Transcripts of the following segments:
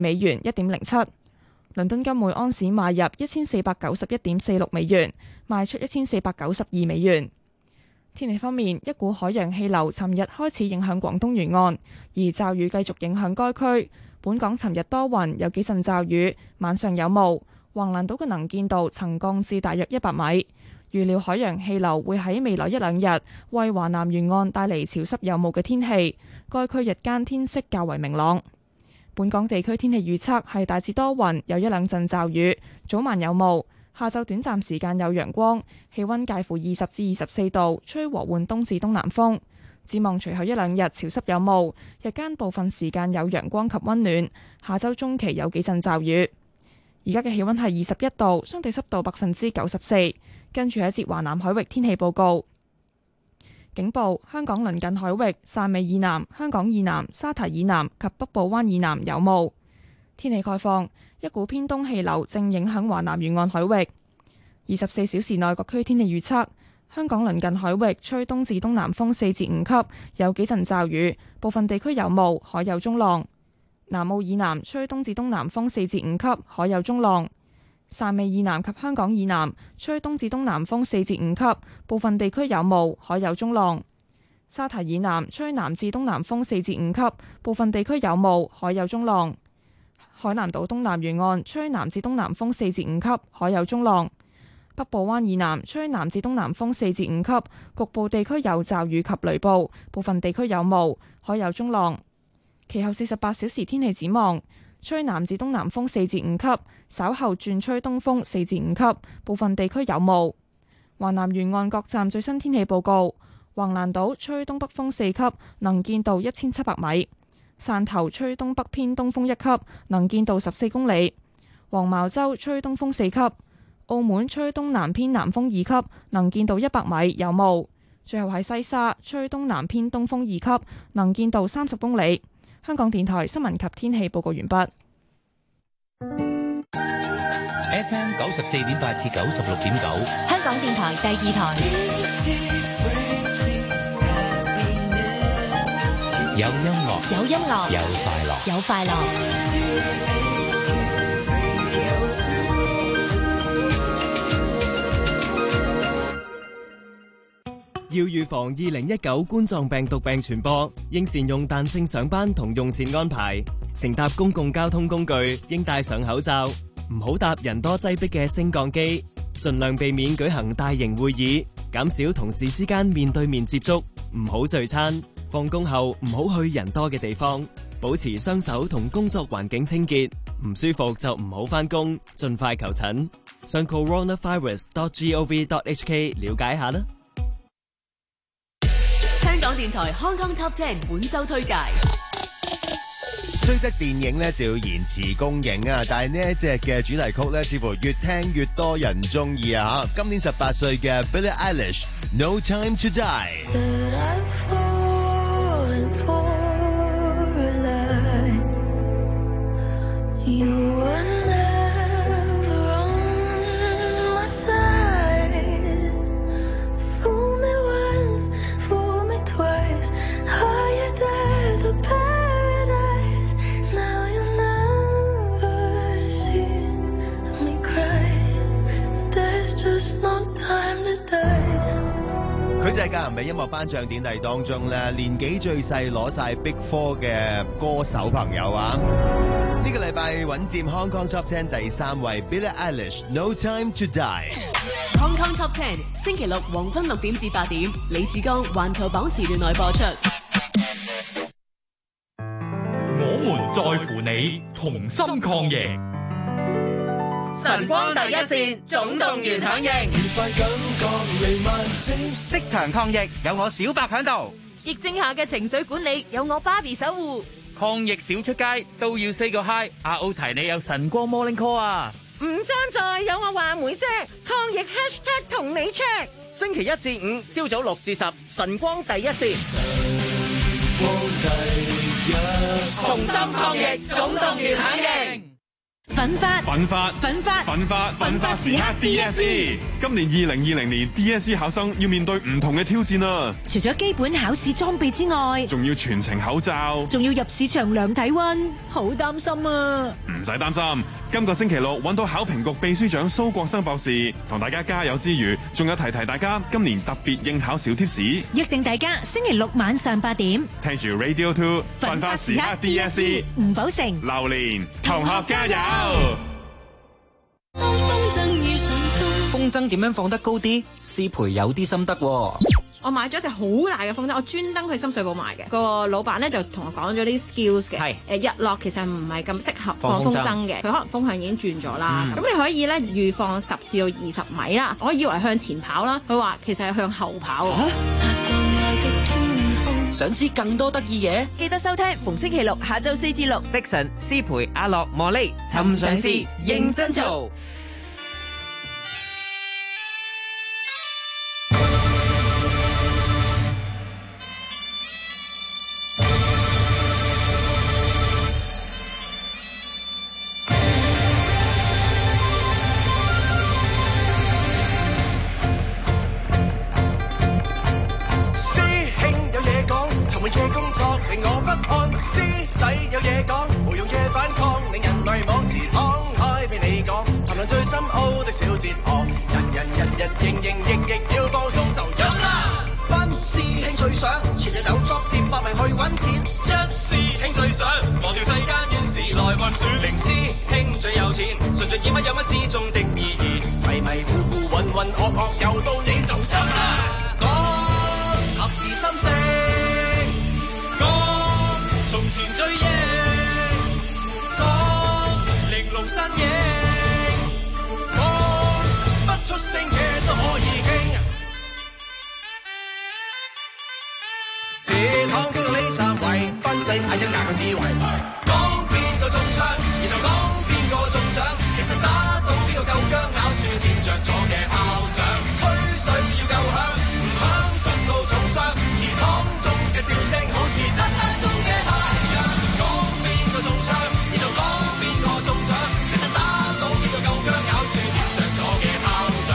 美元1.07。倫敦金每安士買入1491.46美元，賣出1492美元。天氣方面，一股海洋氣流尋日開始影響廣東沿岸，而驟雨繼續影響該區。本港尋日多雲，有幾陣驟雨，晚上有霧。橫瀾島嘅能見度曾降至大約100米。預料海洋氣流會喺未來一兩日為華南沿岸帶嚟潮濕有霧嘅天氣。該區日間天色較為明朗。本港地區天氣預測係大致多雲，有一兩陣驟雨，早晚有霧。下晝短暫時間有陽光，氣溫介乎20至24度，吹和緩東至東南風。展望隨後一兩日潮濕有霧，日間部分時間有陽光及溫暖。下周中期有幾陣驟雨。而家嘅氣溫係21度，相對濕度94%。跟住係一節華南海域天氣報告。警報：香港鄰近海域汕尾以南、香港以南、沙堤以南及北部灣以南有霧。天氣概況：一股偏東氣流正影響華南沿岸海域。24小時內各區天氣預測：香港鄰近海域吹東至東南風4至5級，有幾陣驟雨，部分地區有霧，海有中浪。南澳以南吹東至東南風4至5級，海有中浪。汕尾以南及香港以南吹東至東南風4至5級，部分地區有霧，海有中浪。沙堤以南吹南至東南風4至5級，部分地區有霧，海有中浪。海南島東南沿岸吹南至東南風4至5級，海有中浪。北部灣以南吹南至東南風4至5級，局部地區有驟雨及雷暴，部分地區有霧，海有中浪。其後48小時天氣展望：吹南至東南風4至5級，稍後轉吹東風4至5級，部分地區有霧。華南沿岸各站最新天氣報告：橫瀾島吹東北風4級，能見度1700米；汕頭吹東北偏東風1級，能見度14公里；黃茅洲吹東風4級；澳門吹東南偏南風2級，能見度100米，有霧。最後喺西沙吹東南偏東風2級，能見度30公里。香港電台新聞及天氣報告完畢。 FM 94.8至96.9， 香港電台第2台。 有音樂， 有音樂， 有快樂， 有快樂。 要預防2019冠狀病毒病傳播，應善用彈性上班同用膳安排。乘搭公共交通工具應戴上口罩，唔好搭人多擠迫嘅升降機，盡量避免舉行大型會議，減少同事之間面對面接觸，唔好聚餐。放工後唔好去人多嘅地方，保持雙手同工作環境清潔。唔舒服就唔好返工，盡快求診。上 coronavirus.gov.hk 了解下啦。 香港電台 Hong Kong Top 10本周推介。 雖則電影咧就要延遲公映啊，但係呢一隻嘅主題曲咧，似乎越聽越多人中意啊！今年18歲嘅 Billie Eilish No Time to Die。佢就係格林美音樂頒獎典禮當中咧，年紀最細攞晒 Big Four 嘅歌手朋友啊！呢個禮拜穩佔 Hong Kong Top 10第3位 Billie Eilish No Time to Die。 Hong Kong Top 10星期六黃昏6點至8點，李志剛環球榜時段內播出。 我們在乎你，同心抗疫。 晨光第一線總動員響應， 職場抗疫有我小白響度， 疫症下嘅情緒管理有我芭比守護， 抗疫少出街都要 say 個 hi。阿 O 提你有晨光 morning call 啊， 唔爭在有我話梅姐，抗疫 hashtag 同你 check。 星期1至5朝早6至10，晨光第一線， 同心抗疫總動員響應。 奮發時刻 DSE。 今年2020年 DSE 考生要面對唔同嘅挑戰啊！ 除咗基本考試裝備之外， 仲要全程口罩， 仲要入試場量體溫，好擔心啊！ 唔使擔心，今個星期六揾到考評局秘書長蘇國生博士，同大家加油之餘，仲有提大家今年特別應考小貼士。 約定大家星期六晚上8點， 聽住 Radio 2，奮發時刻 DSE， 吳寶成、 榴蓮同學加油！ 風箏點樣放得高啲？師培有啲心得喎。 我買咗一隻好大嘅風箏，我專登去深水埗買嘅。個老闆咧就同我講咗啲 skills 嘅。日落其實唔係咁適合放風箏嘅，佢可能風向已經轉咗啦。咁你可以咧預放10至到20米啦。我以為向前跑啦，佢話其實係向後跑。 想知更多得意嘢， 記得收聽逢星期六下晝4至6。 Dixon、師培、阿樂、莫莉，尋嘗試認真做。 最深奧的小哲學，人營亦要放鬆就飲啦。班師兄最想全日有作接百名去揾錢，一師兄最想忘掉世間怨事來運轉，零師兄最有錢，順盡演乜有乜之中的意義，迷糊混噩又到你就飲啦。講合而心聲，講從前追憶，講玲瓏身影。出聲嘅都可以傾，這堂經過呢三位，分析係一架嘅智慧。講邊個中槍，然後講邊個中獎，其實打到邊個夠薑，咬住掂着咗嘅炮仗。吹水要夠響，唔響焗到重傷。祠堂中嘅笑聲好似漆黑中嘅太陽。講邊個中槍，然後講邊個中獎，其實打到邊個夠薑，咬住掂着咗嘅炮仗。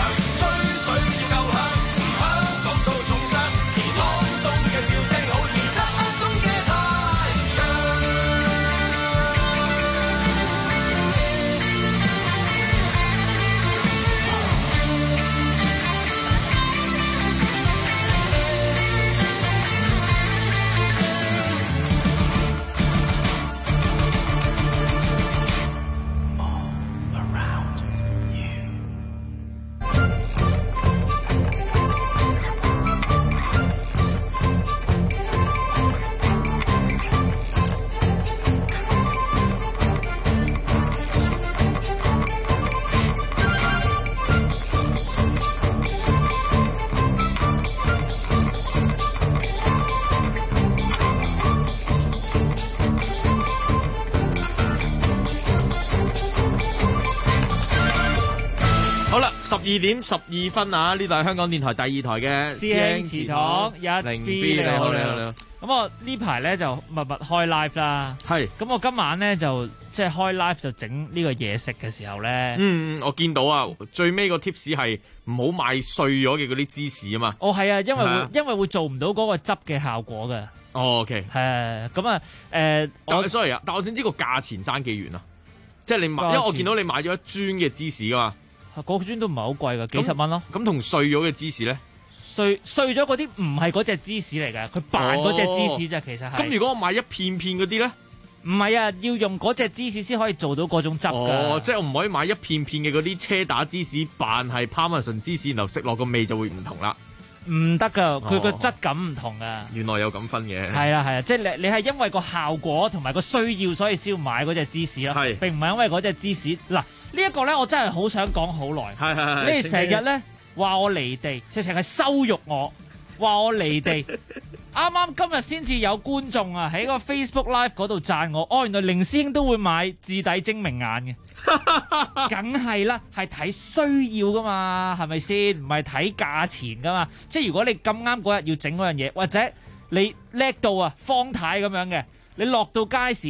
12點12分啊！呢度係香港電台第2台嘅師兄祠堂1B，你好。咁我呢排咧就密開 live 啦。係。咁我今晚咧就即係開 live 就整呢個嘢食嘅時候咧。 我見到啊，最尾個 tips 係唔好買碎咗嘅嗰啲芝士啊嘛。 哦，係啊，因為會做唔到嗰個汁嘅效果嘅。 哦 ，OK。 係咁啊， sorry 啊，但我想知個價錢爭幾遠啊？即係你買，因為我見到你買咗一磚嘅芝士噶嘛。 嗰磚都唔係好貴㗎，幾十蚊咯。 咁同碎咗嘅芝士咧？ 碎咗嗰啲唔係嗰隻芝士嚟嘅，佢扮嗰隻芝士啫，其實係。 咁如果我買一片片嗰啲咧？ 唔係啊，要用嗰隻芝士先可以做到嗰種汁㗎。 即係我唔可以買一片片嘅嗰啲車打芝士，扮係帕瑪遜芝士，然後食落個味就會唔同啦。 唔得㗎，佢個質感唔同㗎。 原來有咁分嘅。 係啊，即係你係因為個效果同埋個需要，所以先要買嗰隻芝士咯。係，並唔係因為嗰隻芝士。嗱，呢一個咧，我真係好想講好耐。係。你哋成日咧話我離地，直情係羞辱我，話我離地。啱啱今日先至有觀眾啊喺個 Facebook Live 嗰度讚我，原來凌師兄都會買至底精明眼嘅。梗係啦，係睇需要噶嘛，係咪先？唔係睇價錢噶嘛。即係如果你咁啱嗰日要整嗰樣嘢，或者你叻到啊方太咁樣嘅，你落到街市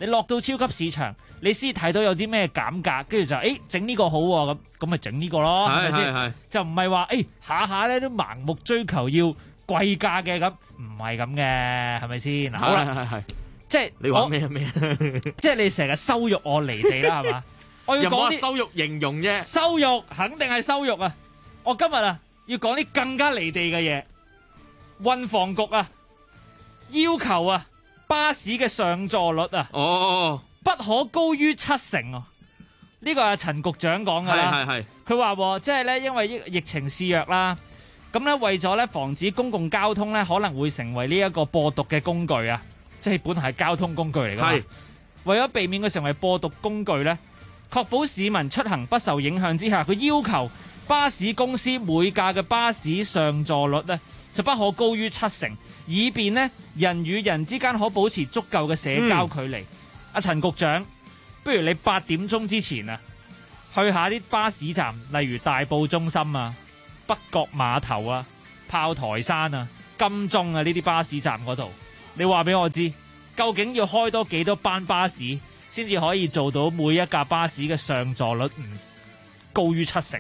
你落到超級市場，你先睇到有啲咩減價，跟住就整呢個好喎，咁咪整呢個咯，係咪先？就唔係話下下咧都盲目追求要貴價嘅，咁唔係咁嘅，係咪先？好啦，係即係你話咩？即係你成日羞辱我離地啦，係嘛？我要講啲羞辱形容啫， 羞辱肯定係羞辱啊！我今日要講啲更加離地嘅嘢，運房局要求巴士嘅上座率不可高於70%啊！呢個係陳局長講㗎啦，係佢話即係咧，因為疫情肆虐啦，咁咧為咗咧防止公共交通咧可能會成為呢一個播毒嘅工具啊，即係本來係交通工具嚟㗎嘛，為咗避免佢成為播毒工具咧，確保市民出行不受影響之下，佢要求巴士公司每架嘅巴士上座率咧就不可高於70%，以便呢人與人之間可保持足夠嘅社交距離。陳局長，不如你8點鐘之前去下啲巴士站，例如大埔中心北角碼頭炮台山金鐘呢啲巴士站嗰度，你話俾我知，究竟要開多幾多班巴士先至可以做到每一架巴士嘅上座率唔高於70%？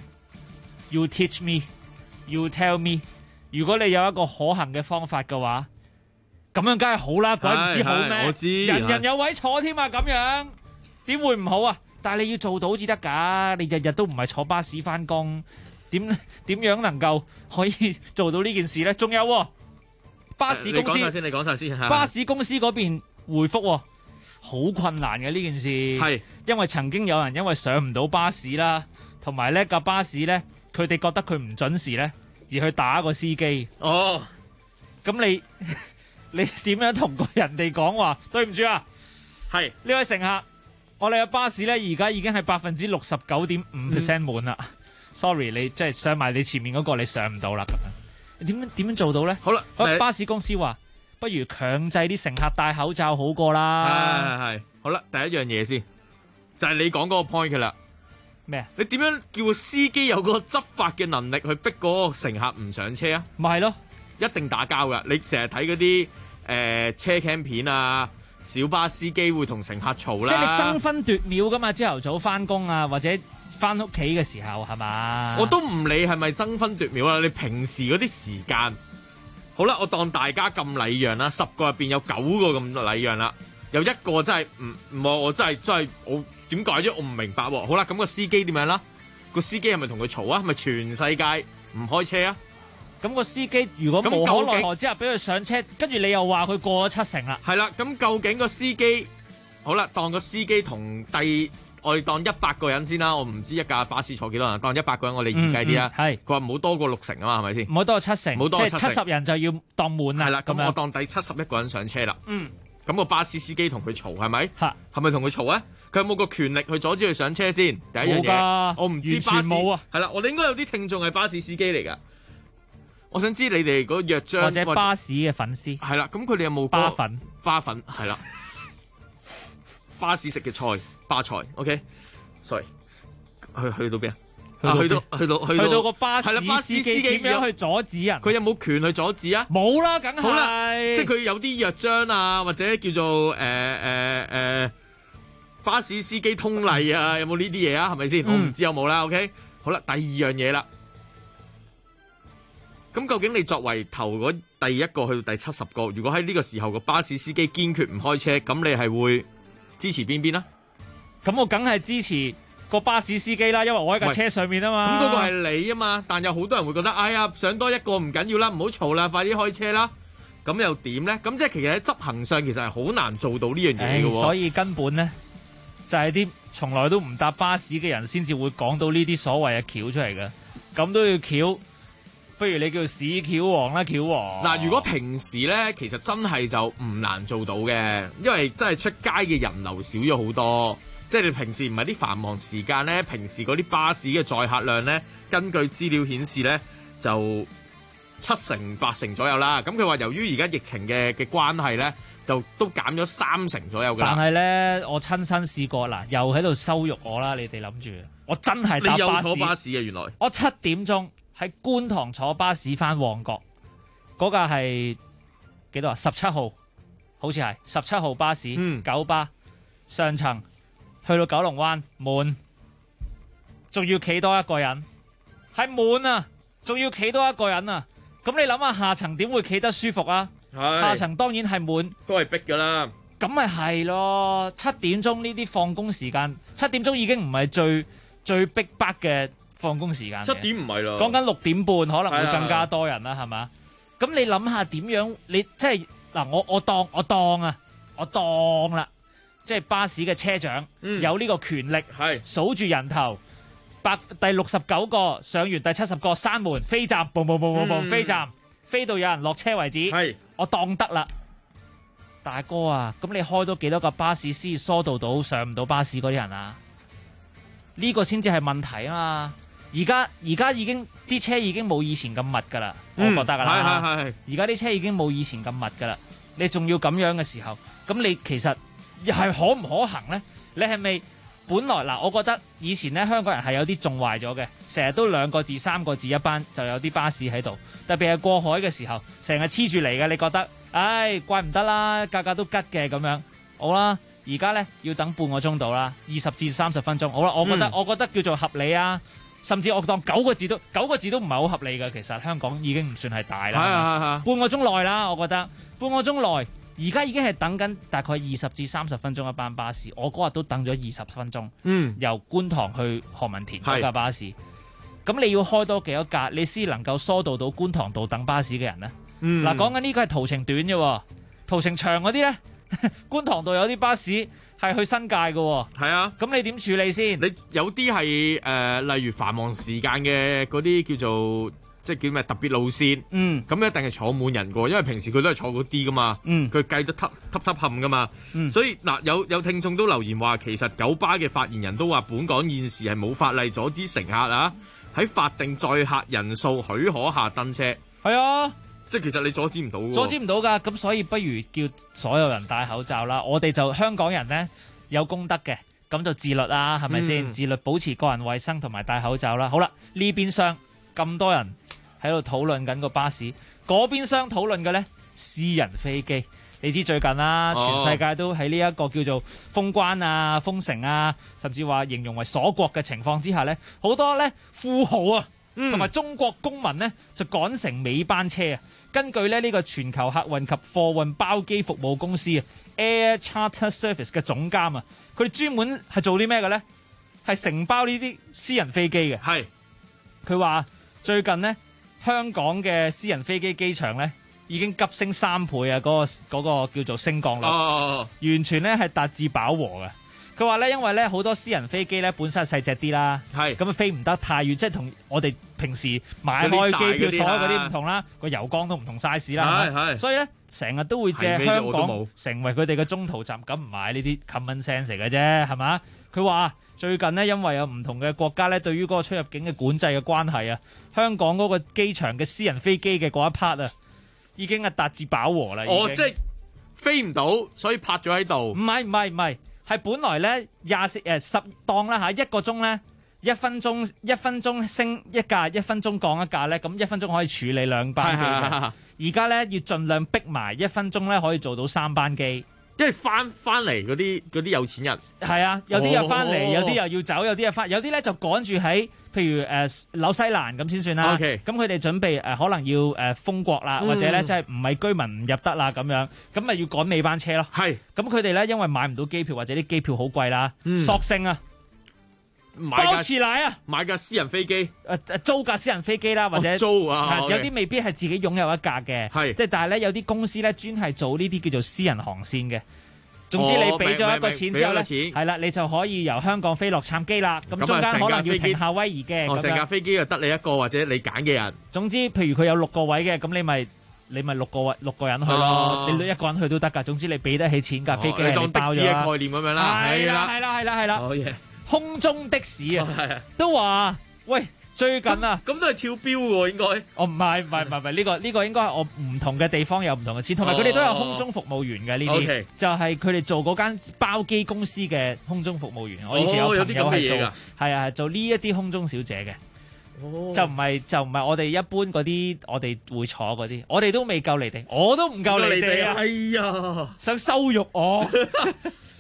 You teach me, you tell me。 如果你有一個可行嘅方法嘅話，咁樣梗係好啦，鬼唔知好咩？我知，人人有位坐添咁樣點會唔好啊？但係你要做到至得㗎，你日日都唔係坐巴士返工，點樣能夠可以做到呢件事呢？仲有巴士公司，你講晒先。巴士公司嗰邊回覆好困難嘅呢件事，係因為曾經有人因為上唔到巴士啦，同埋呢架巴士呢，佢哋覺得佢唔準時呢，而去打個司機。咁你點樣同個人哋講話？對唔住啊，係呢位乘客，我哋嘅巴士呢，而家已經係69.5% 滿啦。Sorry， 你即係上埋你前面嗰個，你上唔到啦。咁樣點樣做到呢？好啦，巴士公司話不如強制啲乘客戴口罩好過啦。係好啦，第一樣嘢先就係你講嗰個 point 嘅啦。咩？你點樣叫個司機有個執法嘅能力去逼嗰個乘客唔上車啊？咪係咯，一定打交噶。你成日睇嗰啲車 cam 片小巴司機會同乘客嘈啦。即係你爭分奪秒噶嘛？朝頭早翻工或者翻屋企嘅時候係嘛？我都唔理係咪爭分奪秒啦。你平時嗰啲時間，好啦，我當大家咁禮讓啦，10個入邊有9個咁禮讓啦，有一個真係唔我真係我。點解啫？我唔明白喎。好啦，咁個司機點樣啦？個司機係咪同佢嘈啊？係咪全世界唔開車啊？咁個司機如果無可奈何之下俾佢上車，跟住你又話佢過咗70%啦。係啦，咁究竟個司機好啦，當個司機同我哋當100個人先啦。我唔知一架巴士坐幾多人，當100個人我哋易計啲啦。係佢話唔好多過60%啊嘛，係咪先？唔好多過70%，唔好多過70%，即係70人就要當滿啦。係啦，咁我當第71個人上車啦。咁個巴士司機同佢嘈係咪？係咪同佢嘈啊？佢有冇個權力去阻止佢上車先？第一樣嘢，我唔知巴士冇啊。係啦，我哋應該有啲聽眾係巴士司機嚟噶。我想知你哋嗰約章或者巴士嘅粉絲係啦，咁佢哋有冇巴粉？巴粉係啦，巴士食嘅菜，巴菜。OK，sorry，去到邊啊？去到個巴士司機點樣去阻止人？佢有冇權去阻止啊？冇啦，梗係。好啦，即係佢有啲約章或者叫做巴士司機通例有冇呢啲嘢啊？係咪先？我唔知有冇啦。OK，好啦，第二樣嘢啦。咁究竟你作為頭嗰第一個去到第70個，如果喺呢個時候個巴士司機堅決唔開車，咁你係會支持邊邊啊？咁我梗係支持個巴士司機啦，因為我喺架車上面啊嘛。咁嗰個係你啊嘛，但有好多人會覺得，哎呀，上多一個唔緊要啦，唔好嘈啦，快啲開車啦。咁又點咧？咁即係其實喺執行上其實係好難做到呢樣嘢嘅喎。所以根本咧就係啲從來都唔搭巴士嘅人先至會講到呢啲所謂嘅橋出嚟嘅。咁都要橋，不如你叫市橋王啦，橋王。嗱，如果平時咧，其實真係就唔難做到嘅，因為真係出街嘅人流少咗好多。即係你平時唔係啲繁忙時間咧，平時嗰啲巴士嘅載客量咧，根據資料顯示咧，就7成8成左右啦。咁佢話由於而家疫情嘅關係咧，就都減咗3成左右㗎啦。但係咧，我親身試過啦，又喺度羞辱我啦！你哋諗住，我真係搭巴士。你有坐巴士嘅原來？我7點鐘喺觀塘坐巴士返旺角，嗰架係幾多啊？17號，好似係17號巴士，9巴。 上層去到九龍灣滿，仲要企多一個人，係滿啊，仲要企多一個人啊！咁你諗下下層點會企得舒服啊？下層當然係滿， 都係逼㗎啦。 咁咪係咯，7點鐘呢啲放工時間，7點鐘已經唔係最逼迫嘅放工時間。 7點唔係咯， 講緊6點半可能會更加多人啦，係嘛？咁你諗下點樣？你即係嗱，我當啦，即係巴士嘅車長有呢個權力，數住人頭，第69個上完第70個閂門飛站，嘣嘣嘣嘣嘣飛站，飛到有人落車為止。我當得啦。大哥啊，咁你開多幾多架巴士先疏導到上唔到巴士嗰啲人啊？呢個先至係問題啊嘛！而家已經啲車已經冇以前咁密噶啦，我覺得噶啦。而家啲車已經冇以前咁密噶啦，你仲要咁樣嘅時候，咁你其實係可唔可行呢？你係咪本來嗱？我覺得以前咧香港人係有啲縱壞咗嘅，成日都2個字3個字一班，就有啲巴士喺度，特別係過海嘅時候，成日黐住嚟嘅，你覺得？唉，怪唔得啦，價格都吉嘅咁樣。好啦，而家呢要等半個鐘到啦，20至30分鐘。好啦，我覺得叫做合理啊，甚至我當9個字都唔係好合理嘅。其實香港已經唔算係大啦，半個鐘內啦，我覺得半個鐘內。而家已經係等緊大概20至30分鐘一班巴士，我嗰日都等咗20分鐘。由觀塘去何文田嗰架巴士，咁你要開多幾多架，你先能夠疏導到觀塘道等巴士嘅人呢？嗱，講緊呢個係途程短啫，途程長嗰啲呢，觀塘道有啲巴士係去新界嘅。係啊，咁你點處理先？ 你有啲係例如繁忙時間嘅嗰啲叫做即係叫咩特別路線，咁一定係坐滿人嘅，因為平時佢都係坐嗰啲噶嘛，佢計得揼冚噶嘛，所以嗱有聽眾都留言話，其實九巴嘅發言人都話，本港現時係冇法例阻止乘客啊喺法定載客人數許可下登車。係啊。即係其實你阻止唔到㗎，阻止唔到㗎，咁所以不如叫所有人戴口罩啦。我哋就香港人呢，有公德嘅，咁就自律啦，係咪先？自律保持個人衛生同埋戴口罩啦。好啦，呢邊廂咁多人喺度討論緊個巴士，嗰邊廂討論嘅呢，私人飛機。你知最近啦，全世界都喺呢一個叫做封關啊、封城啊，甚至話形容為鎖國嘅情況之下呢，好多呢富豪啊同埋中國公民呢，就趕乘尾班車啊。根據呢個全球客運及貨運包機服務公司 Air Charter Service 嘅總監啊，佢哋專門係做啲咩嘅呢？係承包呢啲私人飛機嘅。係，佢話最近呢，香港嘅私人飛機機場呢已經急升3倍啊！嗰個叫做升降率，完全呢係達至飽和嘅。佢話咧，因為咧好多私人飛機咧本身係細隻啲啦，咁啊飛唔得太遠，即係同我哋平時買開機票坐嗰啲唔同啦，個油缸都唔同 size 啦，所以咧成日都會借香港成為佢哋嘅中途站，咁唔係呢啲 common sense 嚟嘅啫，係嘛？佢話最近呢，因為有唔同嘅國家咧對於嗰個出入境嘅管制嘅關係啊，香港嗰個機場嘅私人飛機嘅嗰一 part 啊，已經係達至飽和啦。 即係飛唔到，所以泊咗喺度。 唔係。係本來咧10檔啦嚇，1個鐘咧1分鐘升一架，1分鐘降一架咧，咁1分鐘可以處理2班機嘅。而家咧要盡量逼埋1分鐘咧可以做到3班機， 因為翻嚟嗰啲有錢人係啊，有啲又翻嚟，有啲又要走，有啲又翻，有啲咧就趕住喺譬如紐西蘭咁先算啦。咁佢哋準備可能要封國啦，或者咧即係唔係居民唔入得啦咁樣，咁咪要趕尾班車咯。係，咁佢哋咧因為買唔到機票或者啲機票好貴啦，索性啊多次奶啊買架私人飛機， 租架私人飛機啦，或者租啊， 有啲未必係自己擁有一架嘅，即係但係咧有啲公司咧專係做呢啲叫做私人航線嘅。總之你俾咗一個錢之後咧，係啦，你就可以由香港飛洛杉磯啦。咁中間可能要停夏威夷嘅。 成架飛機就得你一個或者你揀嘅人。 總之，譬如佢有6個位嘅，咁你咪6個人去咯。你1個人去都得㗎。總之你俾得起錢架飛機係包咗。你當的士嘅概念咁樣啦。係啦。好嘢。空中的士啊，都話喂。最近啊， 咁都係跳標喎，應該。 唔係，呢個應該係我唔同嘅地方有唔同嘅錢，同埋佢哋都有空中服務員嘅呢啲，就係佢哋做嗰間包機公司嘅空中服務員。我以前有朋友係做，係啊，做呢一啲空中小姐嘅，就唔係我哋一般嗰啲，我哋會坐嗰啲，我哋都未夠離地，我都唔夠離地啊！ 哎呀， 想羞辱我。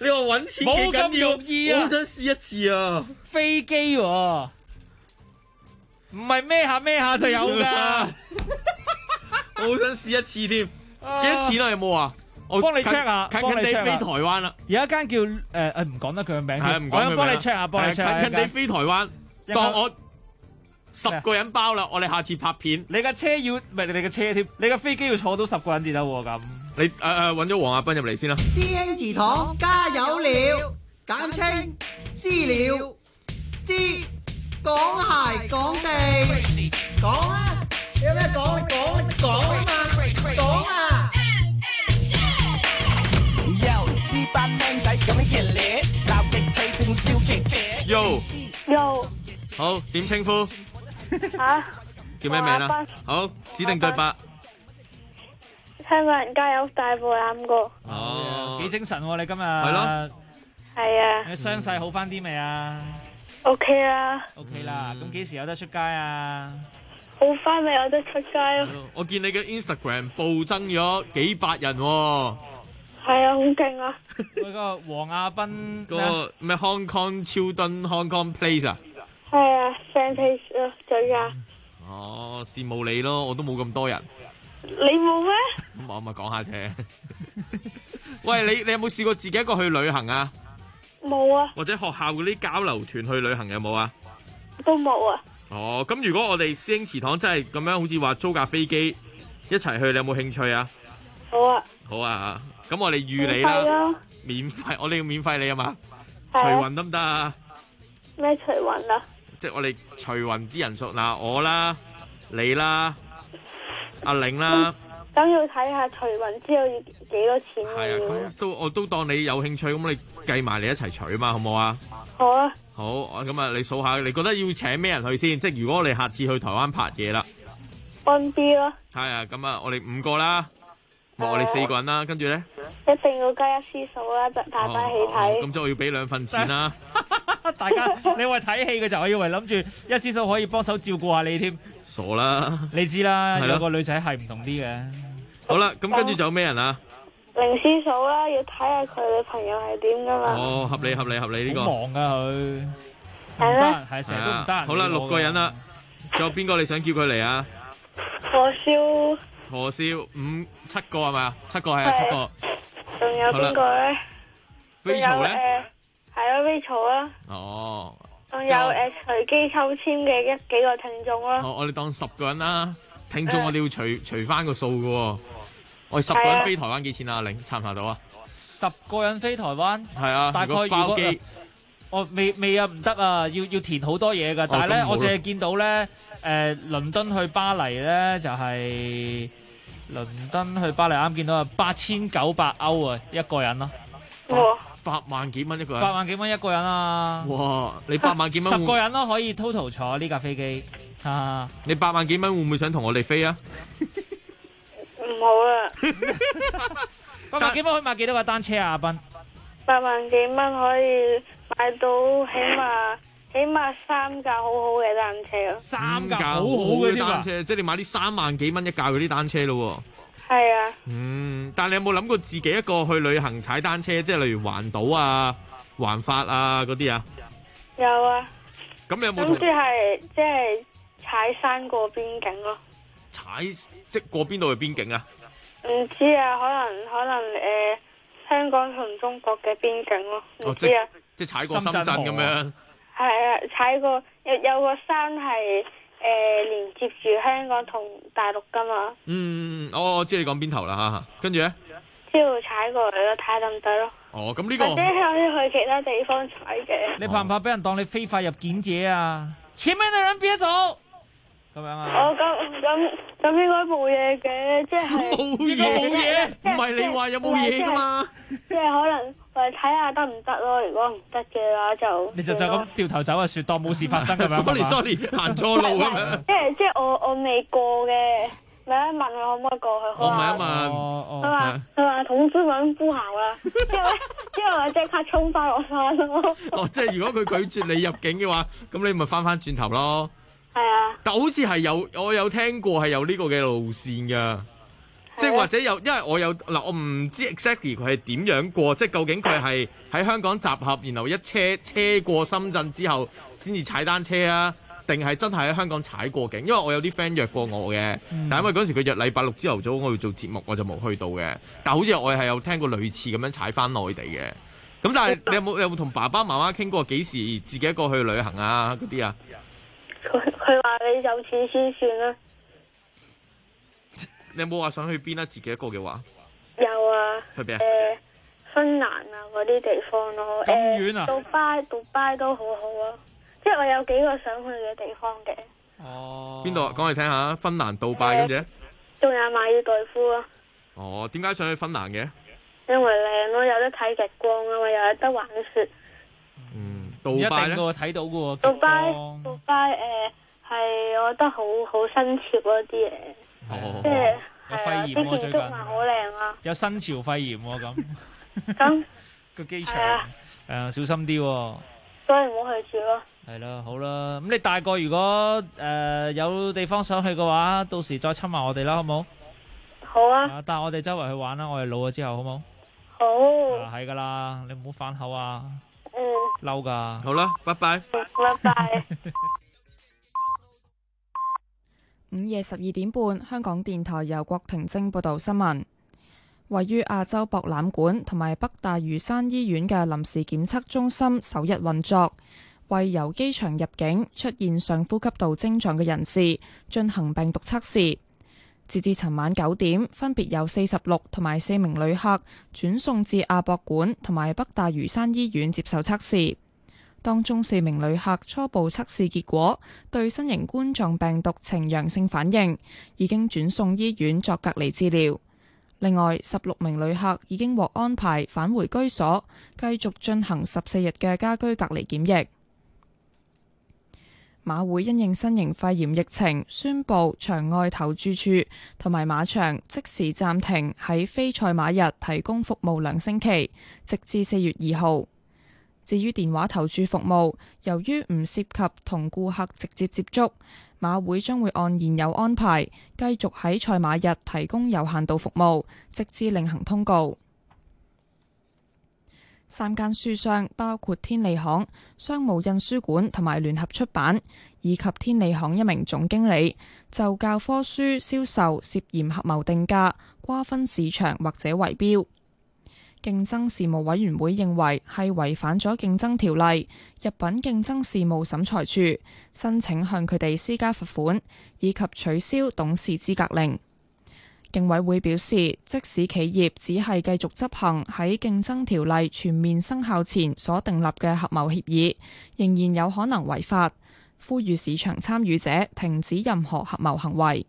你話揾錢幾緊要？ 容易啊！ 我好想試一次啊！ 飛機喎，唔係孭下就有㗎。 我好想試一次添，幾多錢啊？有冇啊？我幫你 check 下， 近地飛台灣啦。 有一間叫唔講得佢嘅名添， 我幫你 check 下， 近地飛台灣，當我10個人包啦，我哋下次拍片。 你架車要唔係你嘅車添？你架飛機要坐到10個人至得喎咁。 你揾咗黃亞斌入嚟先啦。 師兄祠堂加油了，簡稱私了，知講鞋講地，講啊！有咩講？你講啊嘛，講啊！呢班靚仔咁熱烈，鬧極佢正笑極極。 Yo，好，點稱呼？叫咩名啊？好，指定對白。 香港人加油大步攬過。 哦，幾精神喎！你今日係咯， 係啊。 你傷勢好翻啲未啊 ？OK 啦。 OK 啦，咁幾時有得出街啊？ 好翻未有得出街咯。 我見你嘅 Instagram 暴增咗幾百人喎。 係啊，好勁啊！ 嗰個黃亞斌嗰個咩 Hong Kong Children Hong Kong Place 啊？ 係啊 ，fan page 咯，最佳。 哦，羨慕你咯，我都冇咁多人。 你冇咩？ 咁我咪講下啫。喂，你有冇試過自己一個去旅行啊？ 冇啊。 或者學校嗰啲交流團去旅行有冇啊？ 都冇啊。 哦，咁如果我哋師兄祠堂真係咁樣，好似話租架飛機一齊去，你有冇興趣啊？ 好啊。 好啊，咁我哋預你啦。免費，我哋要免費你啊嘛？隨運得唔得啊？ 咩隨運啊？ 即係我哋隨運啲人數，嗱我啦，你啦，阿玲啦。 咁要睇下隨運之後要幾多錢嘅。 係啊，咁我都當你有興趣，咁你計埋你一齊除啊嘛，好唔好啊？ 好啊。 好，咁啊，你數下，你覺得要請咩人去先？即係如果我哋下次去台灣拍嘢啦。 安 B 咯。 係啊，咁啊，我哋5個啦。我哋4個人啦，跟住咧， 一定要加一絲數啦，大家起睇。 咁即係我要俾2份錢啦。 大家你為睇戲嘅就，我以為諗住一絲數可以幫手照顧下你添。 傻啦！ 你知啦，有個女仔係唔同啲嘅。 好啦，咁跟住仲有咩人啊？ 零絲數啦，要睇下佢女朋友係點噶嘛。 哦，合理呢個。 好忙噶佢。 係咩？ 係成日都唔得閒。 好啦，6個人啦，仲有邊個你想叫佢嚟啊？何少7個係咪啊？7個係啊，7個。 仲有邊個咧 ？Rachel 咧？ 係咯 ，Rachel 啦。 哦。 仲有隨機抽籤嘅幾個聽眾咯。 我哋當10個人啦，聽眾我哋要除翻個數㗎喎。我哋10個人飛台灣幾錢啊？玲查唔查到啊 ？10個人飛台灣？ 係啊， 大概包機。 我未啊，唔得啊，要填好多嘢㗎。但係咧，我淨係見到咧，倫敦去巴黎咧就係。倫敦去巴黎啱見到啊，8900歐啊一個人咯。 哇！8萬幾蚊一個人。 8萬幾蚊一個人啊！ 哇！你8萬幾蚊 10個人咯，可以 total 坐呢架飛機。 你8萬幾蚊會唔會想同我哋飛啊？ 唔好啦。 8萬幾蚊可以買幾多個單車啊？阿斌 ？8萬幾蚊可以買到起碼3架好好嘅單車咯 ，3架好好嘅單車，即係你買啲3萬幾蚊一架嗰啲單車咯喎。 係啊。 但係你有冇諗過自己一個去旅行踩單車，即係例如環島啊、環法啊嗰啲啊？ 有啊。 咁你有冇？ 諗住係即係踩山過邊境咯。 即係過邊度去邊境啊？ 唔知啊，可能香港同中國嘅邊境咯，唔知啊。 即係踩過深圳咁樣。 係啊，踩過有個山係連接住香港同大陸噶嘛。 我知你講邊頭啦嚇，跟住咧， 之後踩過嚟咯，睇下得唔得咯。 哦，咁呢個或者可以去其他地方踩嘅。 你怕唔怕俾人當你非法入境者啊？前面嘅人別走，咁樣啊？ 哦，咁應該冇嘢嘅，即係冇嘢，唔係你話有冇嘢噶嘛？ 即係可能。睇下得唔得咯，如果唔得嘅話就你就咁掉頭走啊，算當冇事發生咁樣。 sorry， 行錯路咁樣。 即係我未過嘅，咪一問佢可唔可以過去？ 我問一問。佢話同志們不好啦，之後我即刻衝翻落山咯。 哦，即係如果佢拒絕你入境嘅話，咁你咪翻轉頭咯。 係啊。 但好似係我有聽過係有呢個嘅路線噶。 即係或者有，因為我有嗱，我唔知 exactly 佢係點樣過，即係究竟佢係喺香港集合，然後一車過深圳之後先至踩單車啊，定係真係喺香港踩過境？因為我有啲 friend 約過我嘅，但因為嗰時佢約禮拜六朝頭早我要做節目，我就冇去到嘅。但好似我係有聽過類似咁樣踩翻內地嘅。咁但係你有冇同爸爸媽媽傾過幾時自己一個去旅行啊嗰啲啊？ 佢話你有錢先算啦。 你有冇話想去邊啊？自己一個嘅話， 有啊。 去邊啊？ 芬蘭啊嗰啲地方咯。 咁遠啊？ 杜拜都好好啊，即係我有幾個想去嘅地方嘅。 哦。 邊度啊？講嚟聽下。芬蘭、杜拜咁啫。 仲有馬爾代夫啊。 哦，點解想去芬蘭嘅？ 因為靚咯，有得睇極光啊嘛，又有得玩雪。 杜拜咧？ 睇到嘅喎。 杜拜係我覺得好新潮嗰啲嘢。即係有肺炎喎，最近好靚啊！ 有新潮肺炎喎咁。 咁個機場小心啲喎。 所以唔好去住咯。 係啦，好啦，咁你大個如果有地方想去嘅話，到時再親埋我哋啦，好冇？ 好啊。 帶我哋周圍去玩啦，我哋老咗之後，好冇？ 好。 係噶啦，你唔好反口啊。嬲噶。 好啦，拜拜。 拜拜。 午夜12點半，香港電台由郭婷晶報道新聞。位於亞洲博覽館同埋北大嶼山醫院嘅臨時檢測中心首日運作，為由機場入境出現上呼吸道症狀嘅人士進行病毒測試。截至尋晚9點，分別有46同埋4名旅客轉送至亞博館同埋北大嶼山醫院接受測試。當中4名旅客初步測試結果對新型冠狀病毒呈陽性反應，已經轉送醫院作隔離治療。另外16名旅客已經獲安排返回居所，繼續進行14日嘅家居隔離檢疫。馬會因應新型肺炎疫情，宣布場外投注處同埋馬場即時暫停喺非賽馬日提供服務2星期，直至4月2號。至於電話投注服務，由於唔涉及同顧客直接接觸，馬會將會按現有安排繼續喺賽馬日提供有限度服務，直至另行通告。3間書商包括天利行、商務印書館同埋聯合出版，以及天利行一名總經理就教科書銷售涉嫌合謀定價、瓜分市場或者圍標。競爭事務委員會認為係違反咗競爭條例，入稟競爭事務審裁處申請向佢哋施加罰款，以及取消董事資格令。競委會表示，即使企業只係繼續執行喺競爭條例全面生效前所訂立嘅合謀協議，仍然有可能違法，呼籲市場參與者停止任何合謀行為。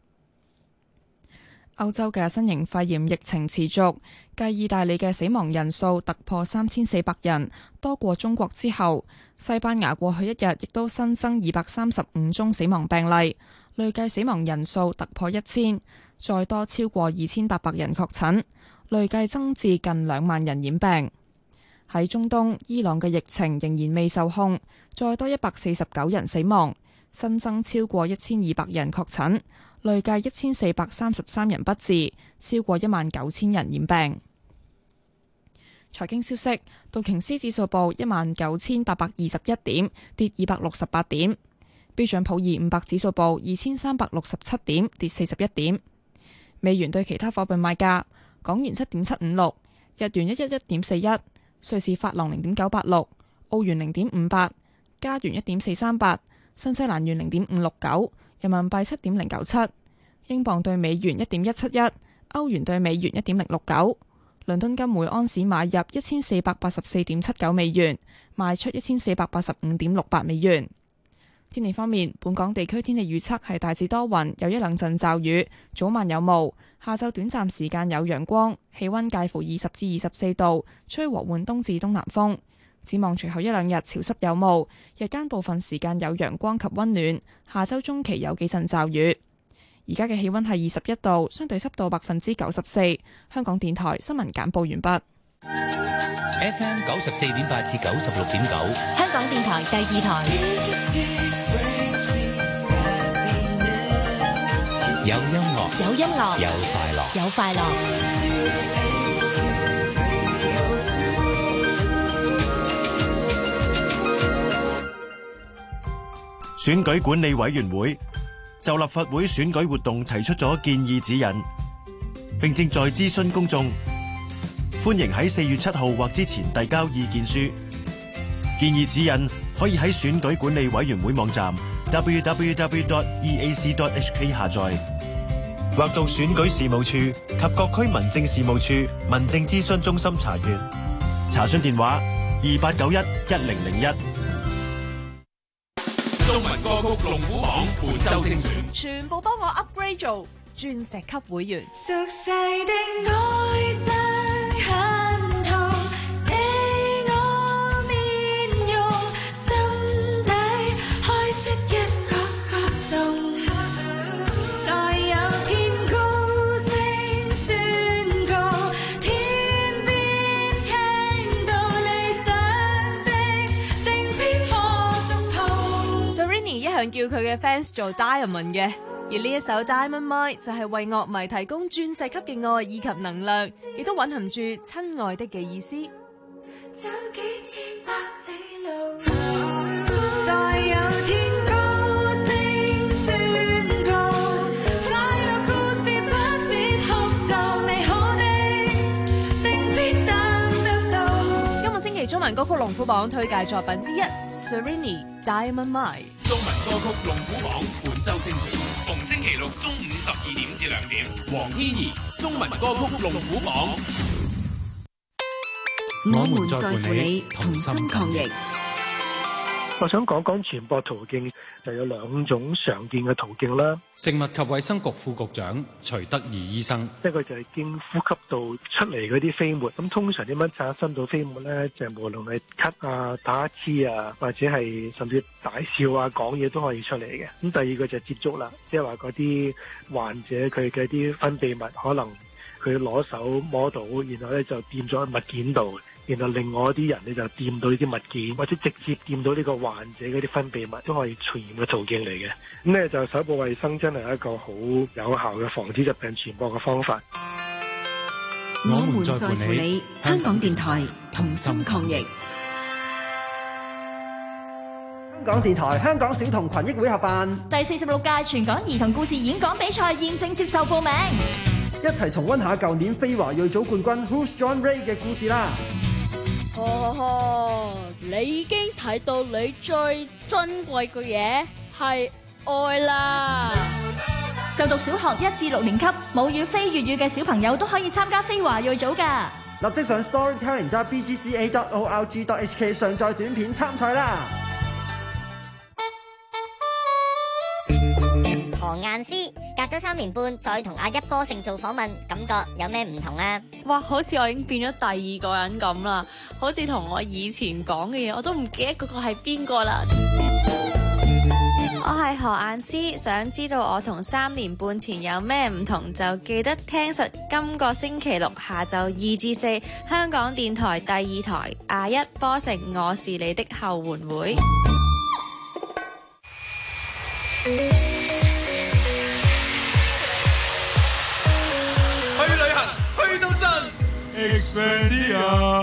歐洲嘅新型肺炎疫情持續，繼意大利嘅死亡人數突破3400人，多過中國之後，西班牙過去一日亦都新增235宗死亡病例，累計死亡人數突破1000，再多超過2800人確診，累計增至近2萬人染病。喺中東，伊朗嘅疫情仍然未受控，再多149人死亡，新增超過1200人確診，累計1433人不治，超過19000人染病。財經消息，道瓊斯指數報19821點，跌268點；標準普爾500指數報2367點，跌41點。美元對其他貨幣賣價：港元7.756，日元111.41，瑞士法郎0.986，澳元0.58，加元1.438，新西蘭元0.569，人民幣7.097，英鎊對美元1.171，歐元對美元1.069。倫敦金每安士買入1484.79美元，賣出1485.68美元。天氣方面，本港地區天氣預測係大致多雲，有1-2陣驟雨，早晚有霧，下晝短暫時間有陽光，氣溫介乎20至24度，吹和緩東至東南風。展望隨後1-2日潮濕有霧，日間部分時間有陽光及溫暖，下周中期有幾陣驟雨。而家嘅氣溫係21度，相對濕度94%。香港電台新聞簡報完畢。 FM 94.8至96.9， 香港電台第2台。 有音樂， 有音樂， 有快樂， 有快樂。 選舉管理委員會就立法會選舉活動提出咗建議指引，並正在諮詢公眾。歡迎喺4月7號或之前遞交意見書。建議指引可以喺選舉管理委員會網站 www.eac.hk 下載，或到選舉事務處及各區民政事務處民政諮詢中心查閱。查詢電話28911001。 中文歌曲龍虎榜本周精選， 全部幫我 upgrade 做鑽石級會員。 熟悉的愛傷很痛，你我面容心底開出一個角洞，待有天高聲宣告，天邊聽到理想的定偏可觸碰。 Serrini 一向叫佢嘅 fans 做 Diamond 嘅。而呢一首 Diamond Mine 就係為樂迷提供鑽石級嘅愛以及能量，亦都蘊含住親愛的嘅意思。 走幾千百里路，待有天高聲宣告，快樂故事不必哭訴，美好的定必等得到。 今個星期中文歌曲龍虎榜推介作品之一 Serrini Diamond Mine。 中文歌曲龍虎榜本周精選，逢星期六中午12點至2點，黃天怡中文歌曲龍虎榜。 我們在乎你，同心抗疫。 我想講講傳播途徑，就有2種常見嘅途徑啦。 食物及衛生局副局長徐德義醫生， 一個就係經呼吸道出嚟嗰啲飛沫，咁通常點樣產生到飛沫呢？就係無論係咳啊、打乞嗤啊，或者係甚至大笑啊、講嘢都可以出嚟嘅。咁第二個就係接觸啦，即係話嗰啲患者佢嘅啲分泌物，可能佢攞手摸到，然後咧就掂咗喺物件度。然後另外一啲人你就掂到呢啲物件，或者直接掂到呢個患者嗰啲分泌物，都可以傳染嘅途徑嚟嘅。咁咧就手部衛生真係一個好有效嘅防止疾病傳播嘅方法。 我們在乎你，香港電台同心抗疫。 香港電台香港小童群益會合辦第46屆全港兒童故事演講比賽現正接受報名， 一齊重溫下舊年非華裔組冠軍 Who's John Ray 嘅故事啦！ 你已經睇到你最珍貴嘅嘢係愛啦！ 就讀小學1至6年級母語非粵語嘅小朋友都可以參加非華裔組㗎。 立即上 storytelling.bgca.org.hk 上載短片參賽啦！ 何雁詩隔咗3年半再同阿一波成做訪問，感覺有咩唔同啊？ 哇，好似我已經變咗第2個人咁啦，好似同我以前講嘅嘢我都唔記得嗰個係邊個啦。 我係何雁詩，想知道我同3年半前有咩唔同，就記得聽實今個星期六下晝2至4，香港電台第2台阿一波成我是你的後援會。 去旅行去到盡 Expedia。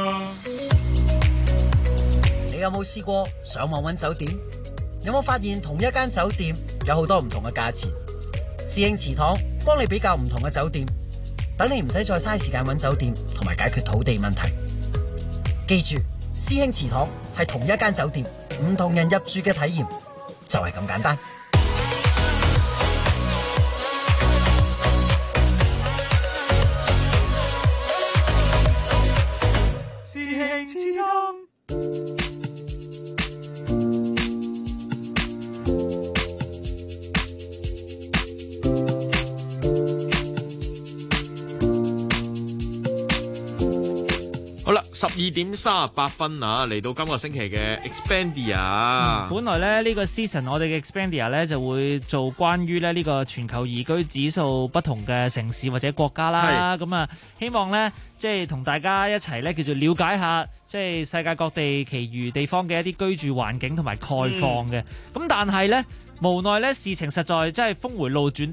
你有冇試過上網揾酒店？有冇發現同一間酒店有好多唔同嘅價錢？侍應祠堂幫你比較唔同嘅酒店，等你唔使再嘥時間揾酒店同埋解決土地問題。記住，師兄祠堂係同一間酒店，唔同人入住嘅體驗就係咁簡單。 師兄祠堂。 好啦，12點38分啊，嚟到今個星期嘅 Expedia。 本來咧呢個 season 我哋嘅 Expedia 咧就會做關於咧呢個全球宜居指數不同嘅城市或者國家啦。咁啊，希望咧即係同大家一齊咧叫做了解下，即係世界各地其餘地方嘅一啲居住環境同埋概況嘅。咁但係咧無奈咧事情實在真係峰回路轉得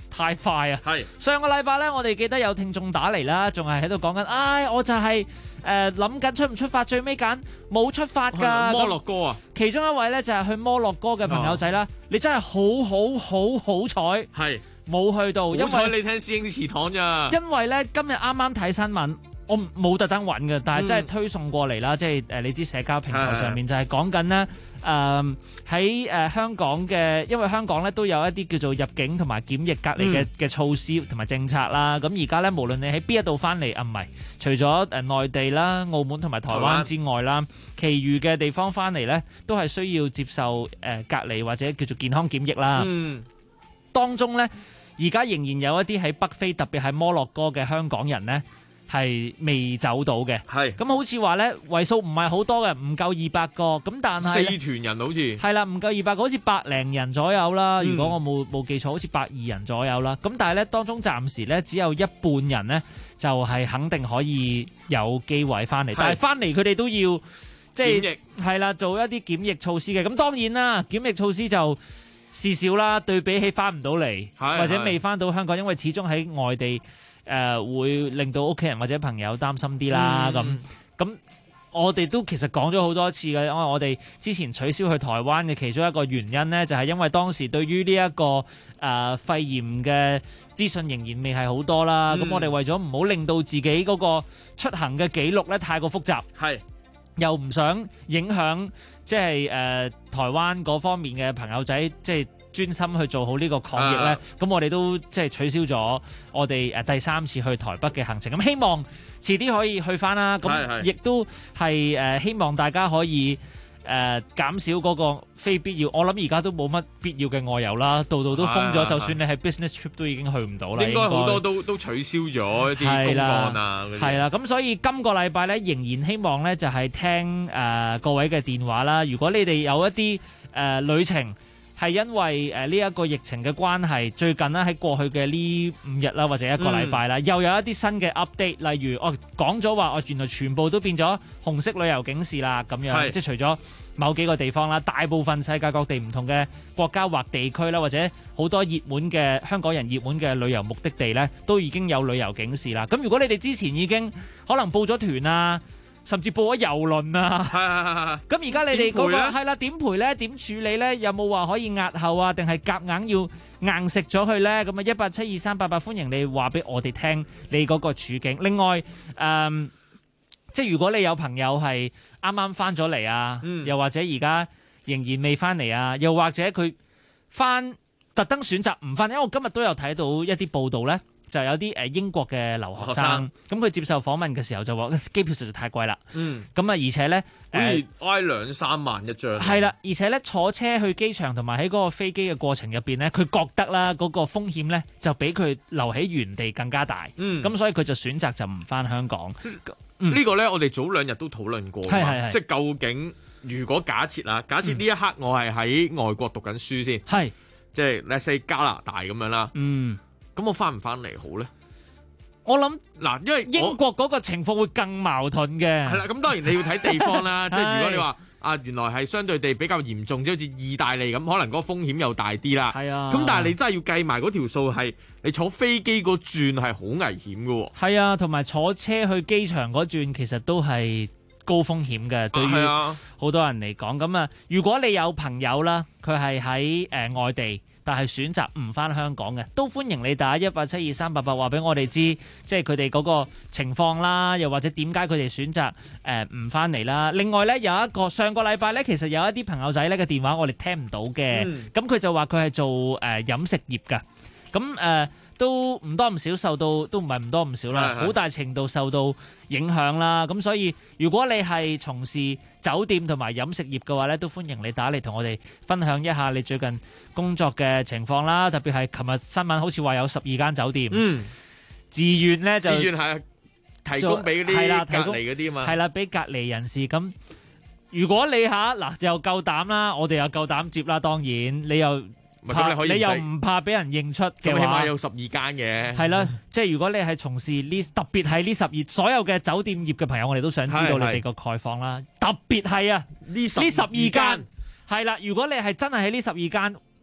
太快啊！上個禮拜咧，我哋記得有聽眾打嚟啦，仲係喺度講緊，我就係諗緊出唔出發，最尾揀冇出發㗎。 摩洛哥啊， 其中一位咧就係去摩洛哥嘅朋友仔啦，你真係好彩， 係冇去到， 好彩你聽師兄祠堂咋。 因為咧今日啱啱睇新聞。我冇特登揾嘅，但係真係推送過嚟啦，即係你知社交平台上面就係講緊咧，喺香港嘅，因為香港咧都有一啲叫做入境同埋檢疫隔離嘅措施同埋政策啦。咁而家咧，無論你喺邊一度翻嚟，唔係除咗內地啦、澳門同埋台灣之外啦，其餘嘅地方翻嚟咧，都係需要接受隔離或者叫做健康檢疫啦。當中咧，而家仍然有一啲喺北非，特別係摩洛哥嘅香港人咧，係未走到嘅，咁好似話咧為數唔係好多嘅，唔夠200個，咁但係 4團人好似係啦，唔夠200個，好似100人左右啦。如果我冇記錯，好似120人左右啦。咁但係咧當中暫時咧只有一半人咧就係肯定可以有機會翻嚟，但係翻嚟佢哋都要即係係啦做一啲檢疫措施嘅。咁當然啦，檢疫措施就事少啦，對比起翻唔到嚟或者未翻到香港，因為始終喺外地。會令到屋企人或者朋友擔心啲啦，咁我哋都其實講咗好多次嘅，因為我哋之前取消去台灣嘅其中一個原因呢，就係因為當時對於呢一個肺炎嘅資訊仍然未係好多啦，咁我哋為咗唔好令到自己嗰個出行嘅記錄呢太過複雜，又唔想影響即係台灣嗰方面嘅朋友仔，即係專心去做好呢個抗疫咧，咁我哋都即係取消咗我哋第3次去台北嘅行程。咁希望遲啲可以去翻啦。咁亦都係希望大家可以減少嗰個非必要。我諗而家都冇乜必要嘅外遊啦，度度都封咗，就算你係 business trip 都已經去唔到啦。 應該好多都取消咗一啲公幹啊。 係啦，咁所以今個禮拜咧，仍然希望咧就係聽各位嘅電話啦。如果你哋有一啲旅程，係因為呢一個疫情嘅關係，最近咧喺過去嘅呢5日啦，或者一個禮拜啦，又有一啲新嘅 update， 例如講咗話原來全部都變咗紅色旅遊警示啦，咁樣即係除咗某幾個地方啦，大部分世界各地唔同嘅國家或地區啦，或者好多熱門嘅香港人熱門嘅旅遊目的地呢，都已經有旅遊警示啦。咁如果你哋之前已經可能報咗團啊，甚至報咗郵輪啊，咁而家你哋嗰個係啦，點賠咧？點處理咧？有冇話可以押後啊？定係夾硬要硬食咗佢咧？咁啊，1872388，歡迎你話俾我哋聽你嗰個處境。另外，即係如果你有朋友係啱啱翻咗嚟啊，又或者而家仍然未翻嚟啊，又或者佢特登選擇唔翻，因為我今日都有睇到一啲報道咧。就有啲英國嘅留學生，咁佢接受訪問嘅時候就話機票實在太貴啦。咁啊，而且咧， 好似挨2-3萬一張。 係啦，而且咧坐車去機場同埋喺嗰個飛機嘅過程入邊咧，佢覺得啦嗰個風險咧就比佢留喺原地更加大。咁所以佢就選擇就唔翻香港。 呢個咧我哋早2日都討論過，即係究竟如果假設呢一刻我係喺外國讀緊書先，即係 let's say 加拿大咁樣啦。咁我翻唔翻嚟好咧？ 我諗嗱，因為英國嗰個情況會更矛盾嘅。 係啦，咁當然你要睇地方啦。即係如果你話原來係相對地比較嚴重，即好似意大利咁，可能嗰個風險又大啲啦。係啊。咁但係你真係要計埋嗰條數，係你坐飛機個轉係好危險嘅喎。係啊，同埋坐車去機場嗰轉其實都係高風險嘅，對於好多人嚟講。咁啊，如果你有朋友啦，佢係喺外地，但係選擇唔翻香港嘅，都歡迎你打1872388話俾我哋知，即係佢哋嗰個情況啦，又或者點解佢哋選擇唔翻嚟啦。另外呢，有一個上個禮拜呢，其實有一啲朋友仔呢嘅電話我哋聽唔到嘅，咁佢就話佢係做飲食業㗎，咁都唔多唔少受到，都唔係唔多唔少啦，好大程度受到影響啦。咁所以如果你係從事酒店同埋飲食業嘅話咧，都歡迎你打嚟同我哋分享一下你最近工作嘅情況啦。特別係琴日新聞好似話有12間酒店，自願咧就自願係提供俾嗰啲隔離嗰啲嘛， 係啦，俾隔離人士。咁如果你嗱又夠膽啦，我哋又夠膽接啦，當然你又。你又唔怕俾人認出嘅話， 起碼有12間嘅。 係啦，即係如果你係從事呢，特別係呢12所有嘅酒店業嘅朋友，我哋都想知道你哋個概況啦。特別係呢12間係啦，如果你係真係喺呢12間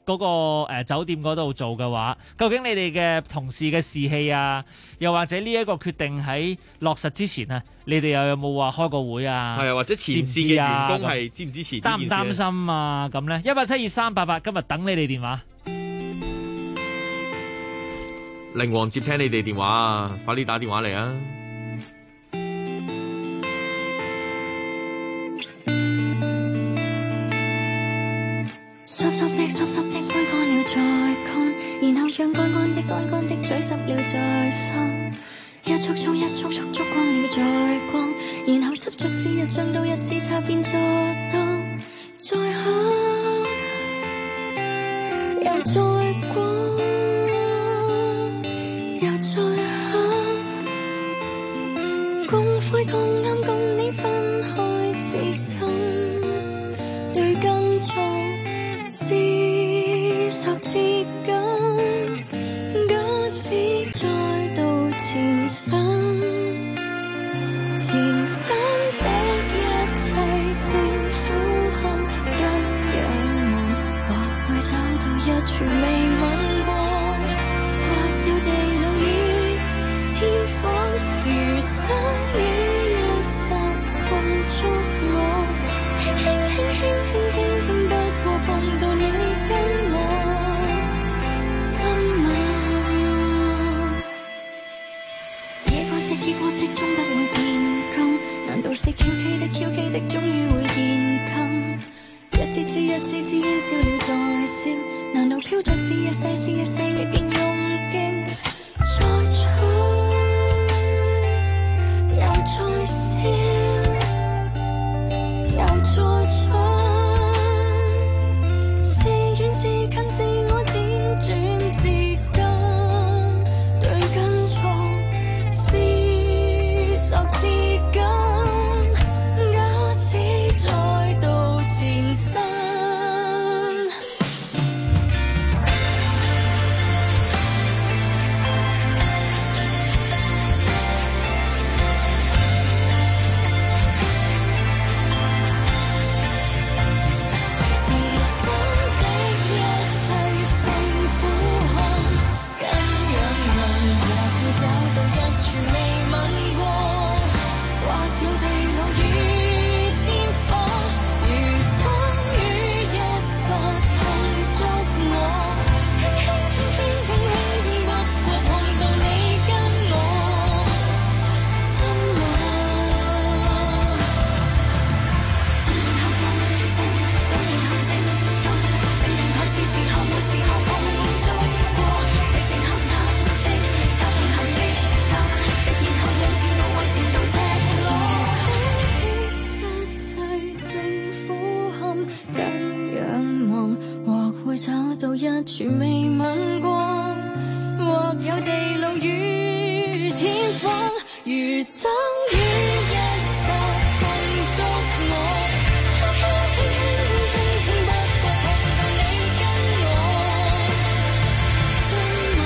嗰個酒店嗰度做嘅話，究竟你哋嘅同事嘅士氣啊，又或者呢一個決定喺落實之前啊，你哋又有冇話開個會啊？ 係啊，或者前線嘅員工係支唔支持呢件事？ 擔唔擔心啊？咁咧，1872388今日等你哋電話。 靈王接聽你哋電話啊，快啲打電話嚟啊！ 濕濕的杯乾了再乾，然後讓乾乾的嘴濕了再濕，一束燭光了再光，然後執着是日將到日子差變作到再黑又再光又再黑，共悔共啱共你分開至今，對跟錯是十字根，假使再度前生的一切正苦堪跟仰望，或會找到一處未吻過，或有地老與天荒，餘生於一剎碰觸我，輕不過碰到你跟我親吻，已過的終不會變更，難道是蹺蹊的終於會現更？一支支煙消了再燒，難道飄着是一世亦變用勁，再吹又再燒又再吹。是遠是近是我輾轉至今，對跟錯是索至今，假使再度前生。找到一處未吻過，或有地老與天荒，餘生於一剎碰觸我，不過碰到你跟我親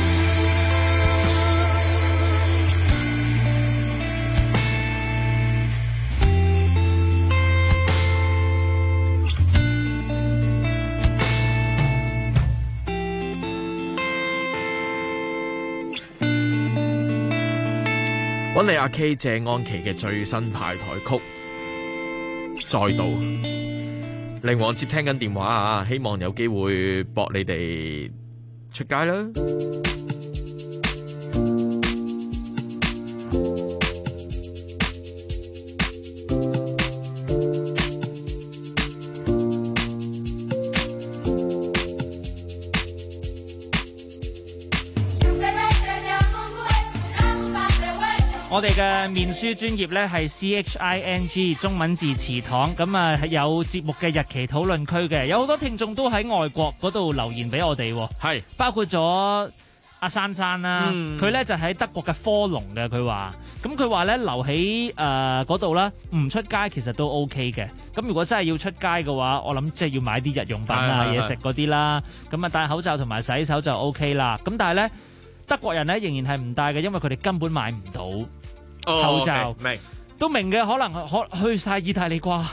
揾你阿 K 謝安琪嘅最新派台曲再度，靈王接聽緊電話啊，希望有機會駁你哋出街啦。 我哋嘅面書專頁咧係 CHING 中文字詞堂，咁啊有節目嘅日期討論區嘅，有好多聽眾都喺外國嗰度留言俾我哋， 係包括咗阿珊珊啦，佢咧就喺德國嘅科隆嘅，佢話，咁佢話咧留喺嗰度啦，唔出街其實都 OK 嘅，咁如果真係要出街嘅話，我諗即係要買啲日用品啊、嘢食嗰啲啦，咁啊戴口罩同埋洗手就 OK 啦，咁但係咧德國人咧仍然係唔戴嘅，因為佢哋根本買唔到口罩， 明都明嘅，可能去晒意大利啩，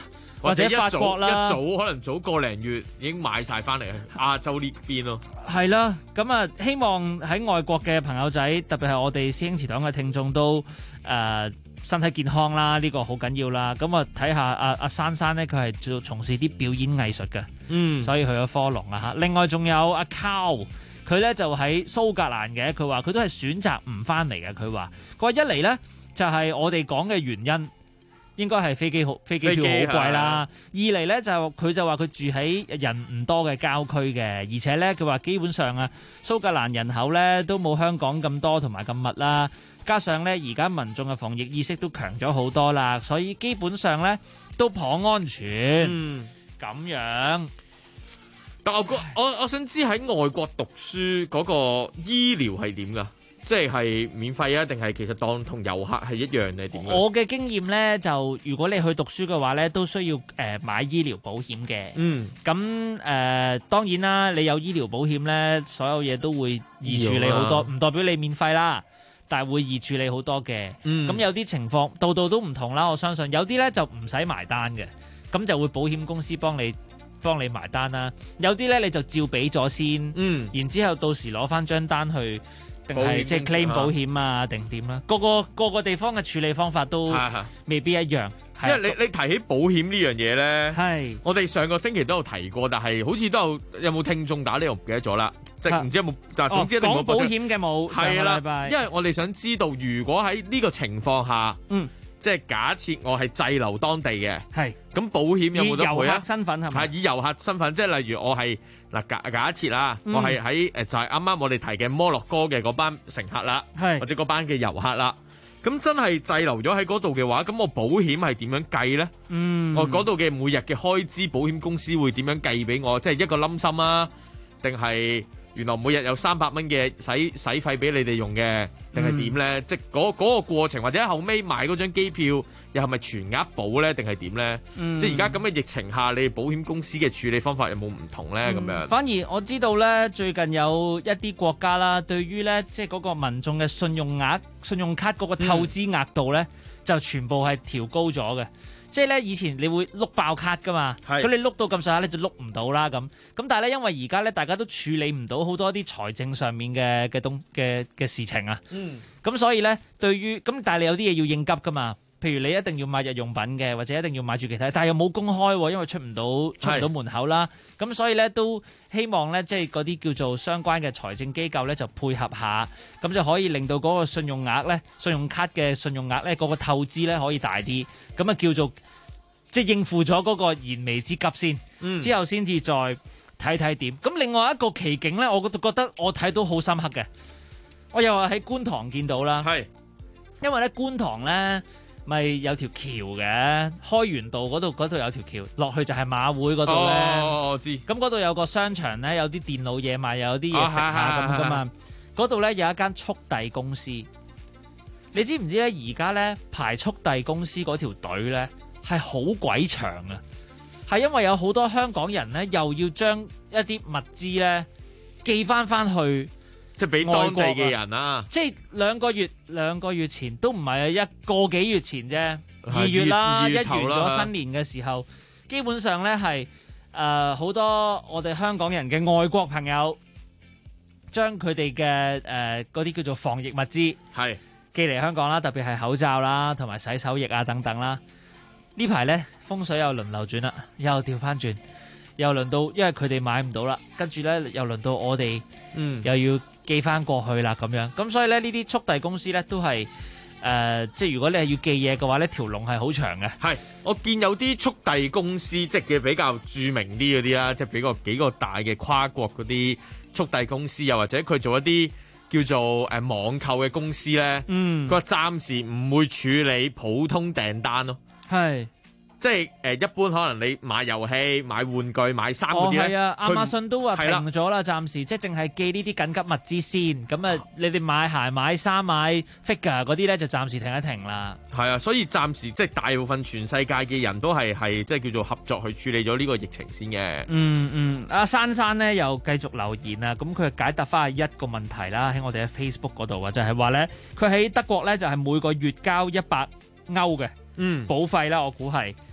或者法國啦， 一早可能早個零月已經買晒翻嚟亞洲呢邊咯。 係啦，咁啊，希望喺外國嘅朋友仔，特別係我哋師兄祠堂嘅聽眾都身體健康啦，呢個好緊要啦。咁啊，睇下阿珊珊咧，佢係從事啲表演藝術嘅，所以去咗科隆啊嚇。另外仲有阿 Cow，佢咧就喺蘇格蘭嘅，佢話佢都係選擇唔翻嚟嘅。佢話一嚟咧就係我哋講嘅原因。應該係飛機票好貴啦。二嚟咧佢就話佢住喺人唔多嘅郊區嘅，而且咧佢話基本上啊蘇格蘭人口咧都冇香港咁多同埋咁密啦，加上咧而家民眾嘅防疫意識都強咗好多啦，所以基本上咧都頗安全。咁樣。 但我想知喺外國讀書嗰個醫療係點㗎？即係免費啊，定係其實當同遊客係一樣定係點？ 我嘅經驗咧，就如果你去讀書嘅話咧，都需要買醫療保險嘅。咁當然啦，你有醫療保險咧，所有嘢都會易處理好多，唔代表你免費啦，但係會易處理好多嘅。咁有啲情況度都唔同啦，我相信有啲咧就唔使埋單嘅，咁就會保險公司幫你埋單啦。有啲咧你就照俾咗先，然之後到時攞翻張單去。定係即係 claim 保險啊，定點啦？個個地方嘅處理方法都未必一樣。 因為你提起保險呢樣嘢咧，我哋上個星期都有提過，但係好似都有冇聽眾打呢？我唔記得咗啦，即係唔知有冇。但係總之一定冇保險嘅冇。係啦， 因為我哋想知道，如果喺呢個情況下，即係假設我係滯留當地嘅，咁保險有冇得賠啊？ 以遊客身份係咪？ 以遊客身份，即係例如我係嗱假設啦，我係喺就係啱啱我哋提嘅摩洛哥嘅嗰班乘客啦，或者嗰班嘅遊客啦，咁真係滯留咗喺嗰度嘅話，咁我保險係點樣計咧？我嗰度嘅每日嘅開支，保險公司會點樣計俾我？即係一個冧心啊，定係？原來每日有300蚊嘅使費俾你哋用嘅，定係點咧？即係嗰個過程，或者後尾買嗰張機票又係咪全額保咧？定係點咧？即係而家咁嘅疫情下，你哋保險公司嘅處理方法有冇唔同咧？咁樣反而我知道咧，最近有一啲國家啦，對於咧即係嗰個民眾嘅信用卡嗰個透支額度咧，就全部係調高咗嘅。即係咧，以前你會碌爆卡噶嘛，咁你碌到咁上下咧就碌唔到啦咁但係咧，因為而家咧大家都處理唔到好多啲財政上面嘅事情啊，咁所以咧對於但係你有啲嘢要應急噶嘛，譬如你一定要買日用品嘅，或者一定要買住其他，但係又冇公開，因為出唔到門口啦，咁所以咧都希望咧即係嗰啲叫做相關嘅財政機構咧就配合下，咁就可以令到嗰個信用額咧、信用卡嘅信用額咧嗰個透支咧可以大啲，咁啊叫做即係應付咗嗰個燃眉之急先，之後先至再睇睇點。咁另外一個奇景咧，我覺得我睇到好深刻嘅，我又話喺觀塘見到啦，因為咧觀塘咧咪有條橋嘅，開源道嗰度有條橋，落去就係馬會嗰度咧。 我知。咁嗰度有個商場咧，有啲電腦嘢賣，又有啲嘢食下咁噶嘛。嗰度咧有一間速遞公司，你知唔知咧？而家咧排速遞公司嗰條隊咧係好鬼長啊！係因為有好多香港人咧，又要將一啲物資咧寄翻去。 即係俾當地嘅人啊！ 即係兩個月前都唔係一個幾月前啫，2月啦，一完咗新年嘅時候，基本上咧係好多我哋香港人嘅外國朋友，將佢哋嘅嗰啲叫做防疫物資寄嚟香港啦，特別係口罩啦，同埋洗手液啊等等啦。呢排咧風水又輪流轉啦，又調翻轉，又輪到因為佢哋買唔到啦，跟住咧又輪到我哋又要寄翻過去啦咁樣，咁所以咧呢啲速遞公司咧都係即係如果你係要寄嘢嘅話呢條龍係好長嘅。 係，我見有啲速遞公司即係嘅比較著名啲嗰啲啦，即係俾幾個大嘅跨國嗰啲速遞公司，又或者佢做一啲叫做網購嘅公司咧，佢話暫時唔會處理普通訂單咯。 係。 即係一般可能你買遊戲、買玩具、買衫嗰啲咧， 係啊，亞馬遜都話停咗啦，暫時即係淨係寄呢啲緊急物資先。咁啊，你哋買鞋、買衫、買 figure 嗰啲咧，就暫時停一停啦。 係啊，所以暫時即係大部分全世界嘅人都係即係叫做合作去處理咗呢個疫情先嘅。 阿珊珊咧又繼續留言啊，咁佢解答翻一個問題啦，喺我哋嘅 Facebook 嗰度啊，就係話咧，佢喺德國咧就係每個月交100歐嘅保費啦，我估係。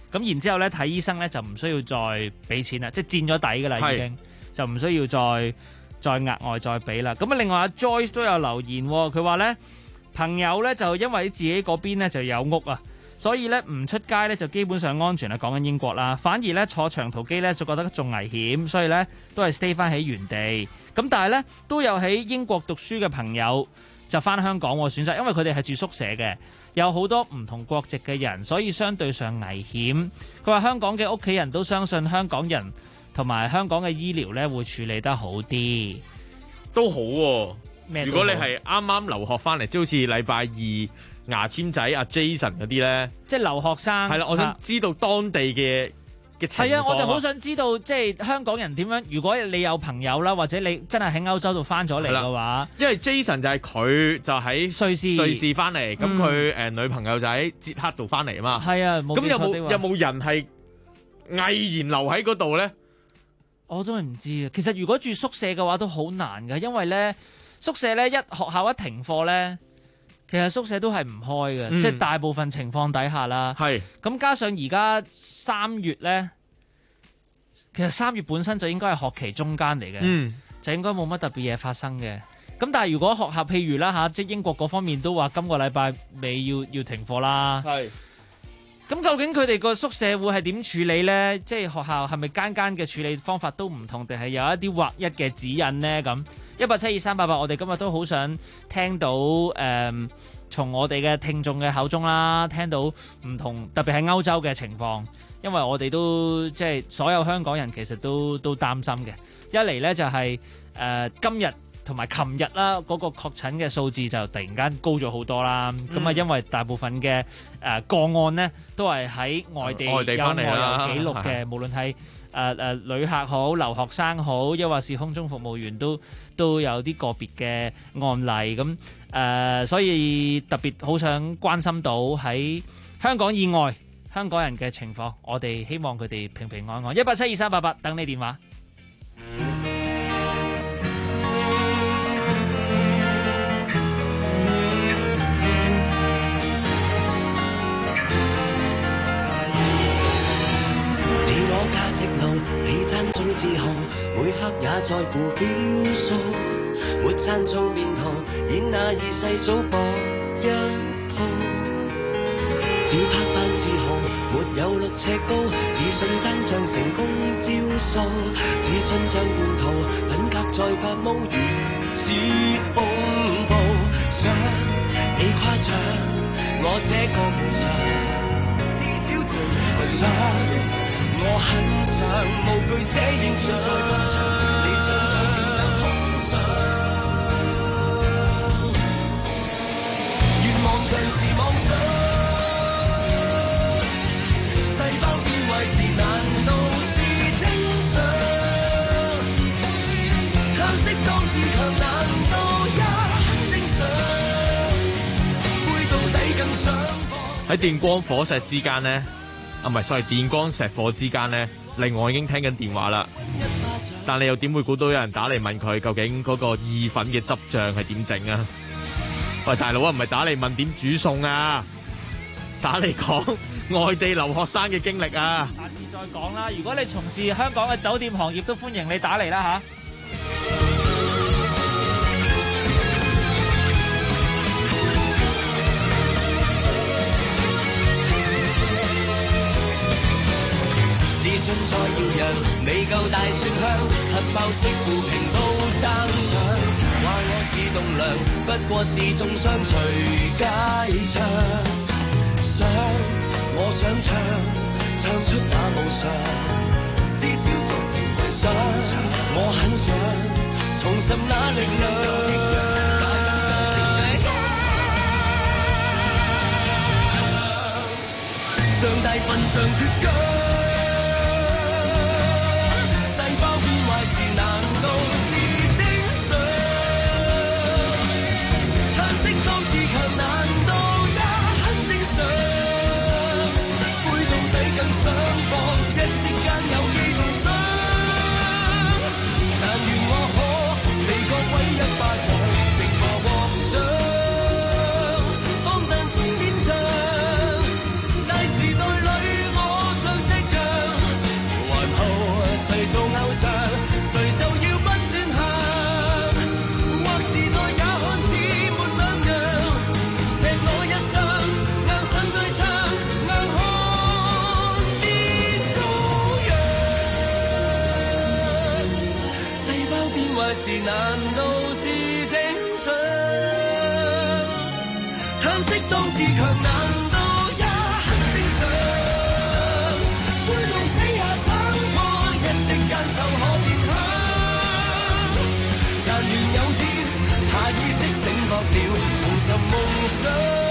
咁然之後咧睇醫生咧就唔需要再俾錢啦，即係墊咗底㗎啦已經，就唔需要再額外再俾啦。咁啊，另外阿 Joyce 都有留言，佢話咧朋友咧就因為自己嗰邊咧就有屋啊，所以咧唔出街咧就基本上安全啦。講緊英國啦，反而咧坐長途機咧就覺得仲危險，所以咧都係 stay 翻喺原地。咁但係咧都有喺英國讀書嘅朋友就翻香港選擇，因為佢哋係住宿舍嘅，有好多唔同國籍嘅人，所以相對上危險。佢話香港嘅屋企人都相信香港人同埋香港嘅醫療咧會處理得好啲， 都好喎。如果你係係啱啱留學翻嚟，即好似禮拜二牙籤仔阿 Jason 嗰啲咧， 即係留學生。 係啦，我想知道當地嘅情況。 係啊，我哋好想知道即係香港人點樣。如果你有朋友啦，或者你真係喺歐洲度翻咗嚟嘅話， 因為 Jason 就係佢就喺瑞士翻嚟，咁佢女朋友就喺捷克度翻嚟啊嘛。 係啊， 咁有冇人係毅然留喺嗰度咧？ 我真係唔知啊。其實如果住宿舍嘅話都好難㗎，因為咧宿舍咧學校一停課咧，其實宿舍都係唔開嘅，即係大部分情況底下啦。 係咁加上而家3月咧，其實3月本身就應該係學期中間嚟嘅，就應該冇乜特別嘢發生嘅。咁但係如果學校譬如啦嚇，即係英國嗰方面都話今個禮拜尾要停課啦。係。咁究竟佢哋個宿舍會係點處理呢？即係學校係咪間嘅處理方法都唔同，定係有一啲劃一嘅指引呢？咁1872388，我哋今日都好想聽到從我哋嘅聽眾嘅口中啦，聽到唔同，特別係歐洲嘅情況，因為我哋都即係所有香港人其實都擔心嘅。一嚟呢就係今日同埋琴日啦，嗰個確診嘅數字就突然間高咗好多啦。咁啊，因為大部分嘅個案呢都係喺外地翻嚟有記錄嘅，無論係旅客好、留學生好，抑或是空中服務員都有啲個別嘅案例。咁所以特別好想關心到喺香港以外香港人嘅情況，我哋希望佢哋平平安安。1872388等你電話。 直路，你讚中自豪，每刻也在乎標數。沒讚中變圖，演那二世祖博一套。照拍扮自豪，沒有6尺高，自信爭將成功招數。自信像叛徒，品格在發毛，如此恐怖。想你誇張，我這個唔想，至少最想。我很想無懼這現象，理想都變得空想，願望像是妄想，細胞變壞時難道是正常？向適當自強難道也很正常？背到底更想喺電光火石之間呢。唔係，所謂電光石火之間呢，另外已經聽緊電話啦。但你又點會估到有人打嚟問佢究竟嗰個意粉嘅汁醬係點整啊？喂，大佬啊，唔係打嚟問點煮餸啊，打嚟講外地留學生嘅經歷啊。 下次再講啦。如果你從事香港嘅酒店行業，都歡迎你打嚟啦嚇。 再耀揚，未夠大蒜香，核爆式負評都爭搶。話我是棟梁，不過是中傷隨街唱。想我想唱出那無常，至少做自想。我很想重拾那力量。上大份上脫韁。方但中變長，大時代裏我像，誰就要不轉向，或時代也看似沒兩樣，赤裸一雙，硬上對唱，硬漢變羔羊，細胞變壞時難道是正常？嘆息當自強難道也很正常？灰到死也想破，一息間就可變香。但願有天下意識醒覺了，重拾夢想。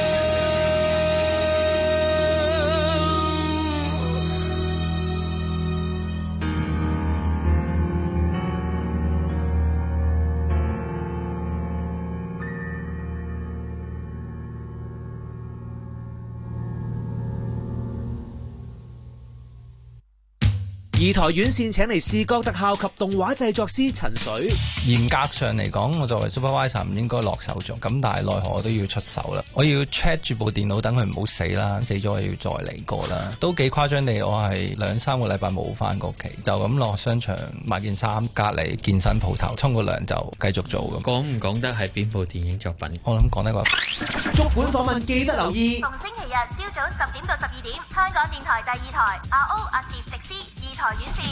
二台院線請嚟視覺特效及動畫製作師陳水。 嚴格上嚟講，我作為 supervisor 唔應該落手做，咁但係奈何我都要出手啦。我要 check 住部電腦，等佢唔好死啦，死咗我要再嚟過啦。都幾誇張地，我係2-3個禮拜冇翻過屋企，就咁落商場買件衫，隔離健身鋪頭沖個涼就繼續做咁。 講唔講得係邊部電影作品？ 我諗講得個。 足本訪問記得留意。 逢星期日朝早10點到12點，香港電台第2台阿 O 阿攝直斯2台院線。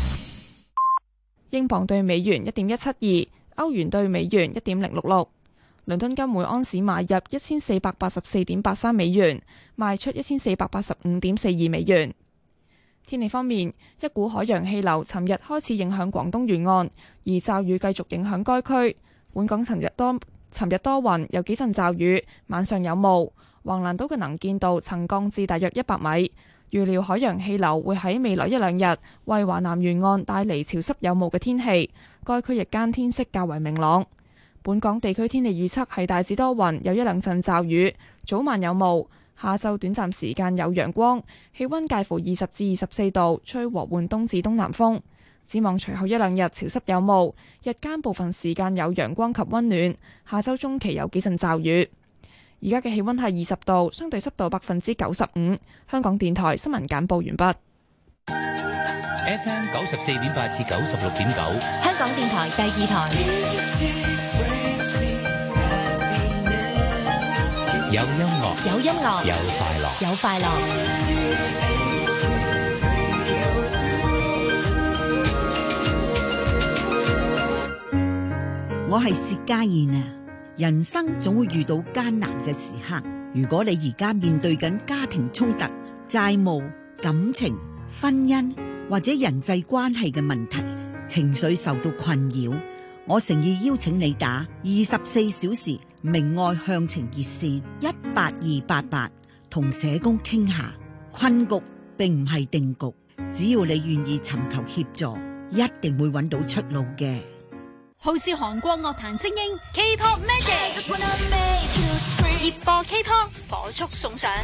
英鎊對美元1.172，歐元對美元1.066。倫敦金每盎司買入1484.83美元，賣出1485.42美元。天氣方面，一股海洋氣流尋日開始影響廣東沿岸，而驟雨繼續影響該區。本港尋日多雲，有幾陣驟雨，晚上有霧。橫瀾島嘅能見度曾降至大約100米。預料海洋氣流會喺未來1-2日為華南沿岸帶嚟潮濕有霧嘅天氣，該區日間天色較為明朗。本港地區天氣預測係大致多雲，有1-2陣驟雨，早晚有霧，下晝短暫時間有陽光，氣溫介乎20至24度，吹和緩東至東南風。展望隨後1-2日潮濕有霧，日間部分時間有陽光及溫暖，下週中期有幾陣驟雨。而家嘅氣溫係20度，相對濕度95%。香港電台新聞簡報完畢。 FM 94.8至96.9， 香港電台第2台。 有音樂， 有音樂， 有快樂， 有快樂。 我係薛家燕啊！人生總會遇到艱難嘅時刻，如果你而家面對緊家庭衝突、債務、感情、婚姻或者人際關係嘅問題，情緒受到困擾，我誠意邀請你打24小時明愛向晴熱線18288，同社工傾下。困局並唔係定局，只要你願意尋求協助，一定會揾到出路嘅。 號召韓國樂壇精英 K-pop Magic， 熱播 K-pop 火速送上。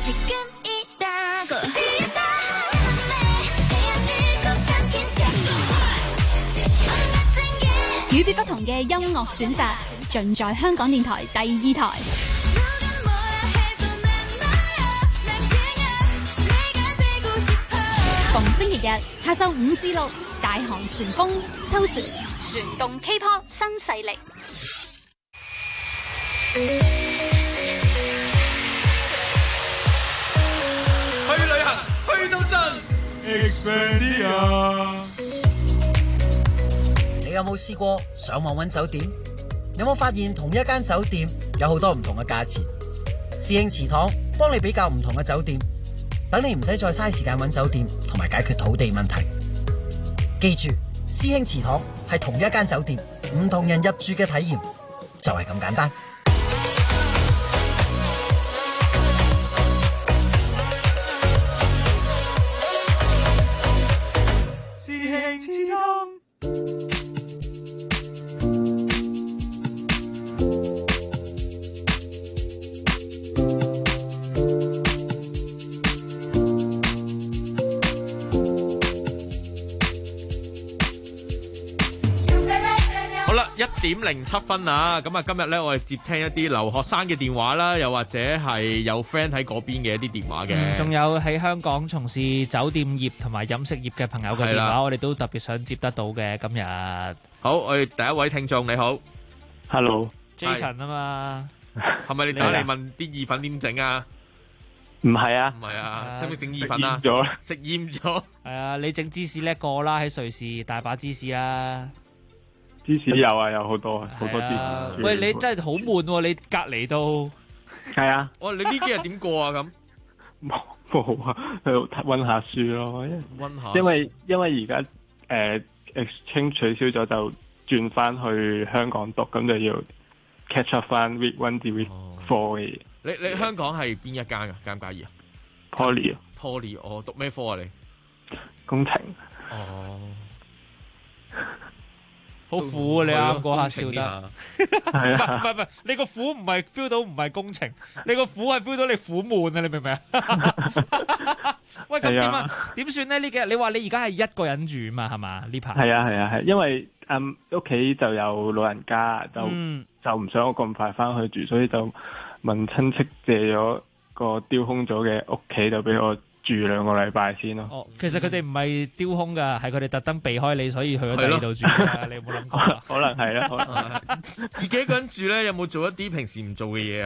與別不同嘅音樂選擇，盡在香港電台第2台。逢星期日下晝5至6，大韓旋風秋旋，旋動 K-pop 新勢力。 去旅行，去到盡 Expedia。 你有冇試過上網揾酒店？有冇發現同一間酒店有好多唔同嘅價錢？侍應祠堂幫你比較唔同嘅酒店，等你唔使再嘥時間揾酒店同埋解決土地問題。記住，師兄祠堂係同一間酒店，唔同人入住嘅體驗就係咁簡單。 師兄祠堂。 好啦，1:07啊，咁啊今日咧我哋接聽一啲留學生嘅電話啦，又或者係有 friend 喺嗰邊嘅一啲電話嘅， 仲有喺香港從事酒店業同埋飲食業嘅朋友嘅電話，我哋都特別想接得到嘅今日。 好，我哋第一位聽眾你好 ，Hello，Jason 啊嘛， 係咪你打嚟問啲意粉點整啊？ 唔係啊， 唔係啊，識唔識整意粉啊？食厭咗， 係啊，你整芝士叻過啦，喺瑞士大把芝士啦。 芝士有啊，有好多好多芝士。 喂，你真係好悶喎！你隔離都係啊。 哦，你呢幾日點過啊？咁冇啊，去溫下書咯。 溫下。 因為而家exchange 取消咗，就轉翻去香港讀，咁就要 catch up 翻 week 1至 week 4嘅嘢。 你香港係邊一間㗎？介唔介意啊 ？Poly 啊。 Poly， 哦，讀咩科啊你？ 工程。 哦。 好苦啊！你啱嗰下笑得， 係啊， 唔係，你個苦唔係 feel 到唔係工程，你個苦係 feel 到你苦悶啊！你明唔明啊？喂，咁點啊？點算咧？呢幾日你話你而家係一個人住嘛？係嘛？呢排係啊，因為屋企就有老人家，就唔想我咁快翻去住，所以就問親戚借咗個丟空咗嘅屋企，就俾我住2個禮拜先咯。 哦，其實佢哋唔係丟空噶，係佢哋特登避開你，所以去咗第二度住噶。你有冇諗過？ 可能係啦， 自己一個人住咧，有冇做一啲平時唔做嘅嘢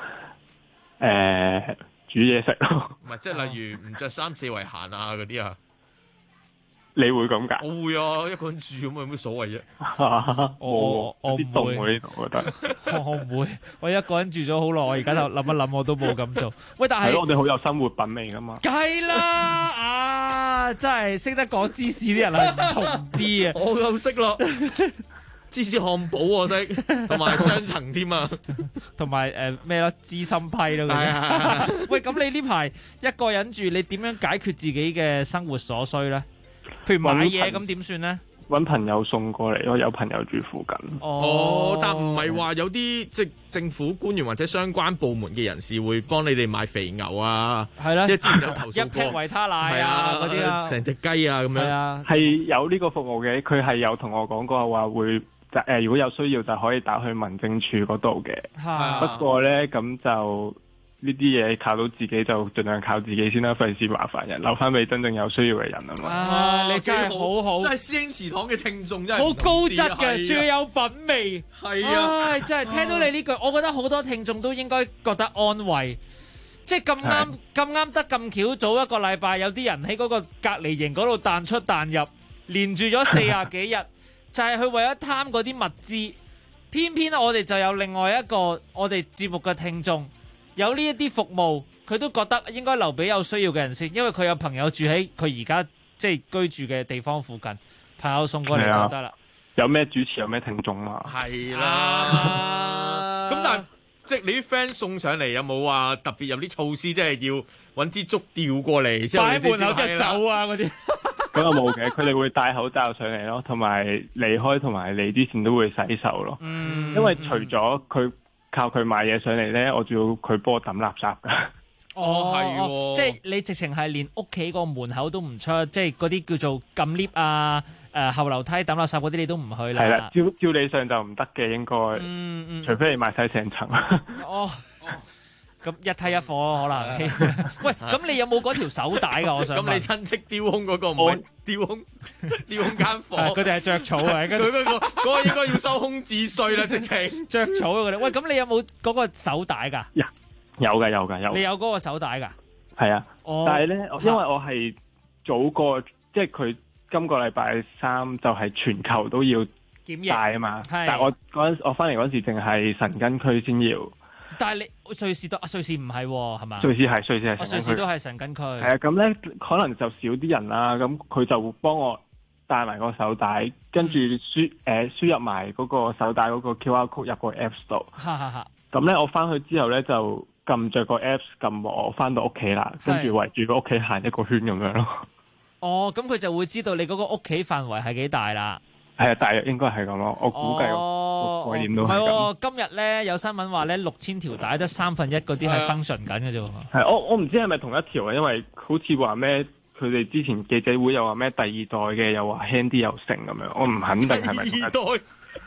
啊？ 煮嘢食咯。 唔係，即係例如唔着衫四圍行啊嗰啲啊。 你會咁㗎？ 我會啊，一個人住咁有咩所謂啫？ 我唔會呢度，我覺得我唔會，我一個人住咗好耐，我而家就諗一諗，我都冇咁做。喂，但係我哋好有生活品味㗎嘛。 梗係啦，啊，真係識得講芝士啲人係唔同啲啊！ 我又識咯，芝士漢堡我識，同埋雙層添啊， 同埋咩咯，芝心批咯。喂，咁你呢排一個人住，你點樣解決自己嘅生活所需咧？譬如買嘢咁點算咧？ 搵朋友送過嚟咯，有朋友住附近。 哦，但唔係話有啲即係政府官員或者相關部門嘅人士會幫你哋買肥牛啊？ 係啦， 因為之前有投訴過一 pack 維他奶啊嗰啲啊， 成隻雞啊咁樣。係啊，係有呢個服務嘅，佢係有同我講過話會如果有需要就可以打去民政處嗰度嘅。不過咧咁就。呢啲嘢靠到自己就盡量靠自己先啦，費事麻煩人，留翻俾真正有需要嘅人啊嘛。 你真係好好， 真係師兄祠堂嘅聽眾真係好高質嘅，最有品味。 係啊， 真係聽到你呢句，我覺得好多聽眾都應該覺得安慰。即係咁啱得咁巧，早一個禮拜有啲人喺嗰個隔離營嗰度彈出彈入，連住咗40幾日，就係佢為咗貪嗰啲物資。偏偏我哋就有另外一個我哋節目嘅聽眾。有呢一啲服務，佢都覺得應該留俾有需要嘅人先，因為佢有朋友住喺佢而家即係居住嘅地方附近，朋友送過嚟就得啦。 有咩主持有咩聽眾嘛？ 係啦。咁但係即係你啲 friend 送上嚟有冇話特別有啲措施，即係要揾支竹吊過嚟， 擺喺門口即係走啊嗰啲？ 咁又冇嘅，佢哋會戴口罩上嚟咯，同埋離開同埋嚟之前都會洗手咯。因為除咗佢。靠佢買嘢上嚟咧，我仲要佢幫我抌垃圾噶。 係即係你直情係連屋企個門口都唔出，即係嗰啲叫做撳 lift 啊、後樓梯抌垃圾嗰啲，你都唔去啦。 係啦，照理上就唔得嘅，應該。除非你買晒成層。 咁一梯一貨咯，可能。喂，咁你有冇嗰條手帶㗎？我想問。 咁你親戚丟空嗰個唔係丟空間房， 佢哋係著草啊！ 佢嗰個應該要收空置稅啦，直情著草嗰啲。喂，咁你有冇嗰個手帶㗎？ 有㗎。 你有嗰個手帶㗎？ 係啊。但係咧，因為我係早過，即係佢今個禮拜3就係全球都要戴啊嘛。但係我翻嚟嗰時淨係神根區先要。 但係你瑞士唔係喎，係嘛？ 瑞士係瑞士都係神根區。係啊，咁咧可能就少啲人啦，咁佢就會幫我帶埋個手帶，跟住輸入埋嗰個手帶嗰個 QR code 入個 Apps 度。咁咧我翻去之後咧就撳着個 Apps 撳我翻到屋企啦，跟住圍住個屋企行一個圈咁樣咯。 哦，咁佢就會知道你嗰個屋企範圍係幾大啦。 係啊，大約應該係咁咯。我估計個概念都係咁。 唔係，今日咧有新聞話咧6000條帶得1/3嗰啲係 function 緊嘅啫。 係我唔知係咪同一條啊，因為好似話咩，佢哋之前記者會又話咩第二代嘅，又話輕啲又成咁樣，我唔肯定係咪同一代。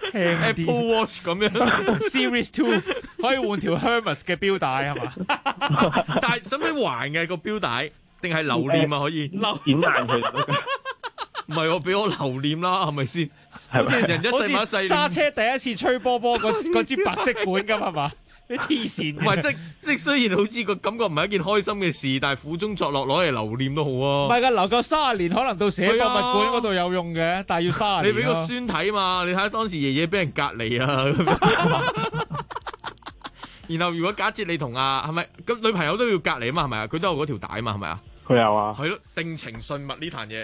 Apple Watch 咁樣 ，Series 2可以換條 Hermes 嘅錶帶係嘛？ 但係使唔使還嘅個錶帶？定係留念啊？可以剪爛佢。 唔係我俾我留念啦，係咪先？好似人一世物一世。 揸車第一次吹波波嗰支白色管咁係嘛？你黐線。 唔係即雖然好似個感覺唔係一件開心嘅事，但係苦中作樂攞嚟留念都好啊。 唔係㗎，留夠30年可能到時喺博物館嗰度有用嘅，但係要30年。 你俾個孫睇嘛？你睇下當時爺爺俾人隔離啊。然後如果假設你同係咪咁女朋友都要隔離啊嘛？係咪啊？佢都有嗰條帶啊嘛？係咪啊？ 佢有啊。 係咯，定情信物呢壇嘢。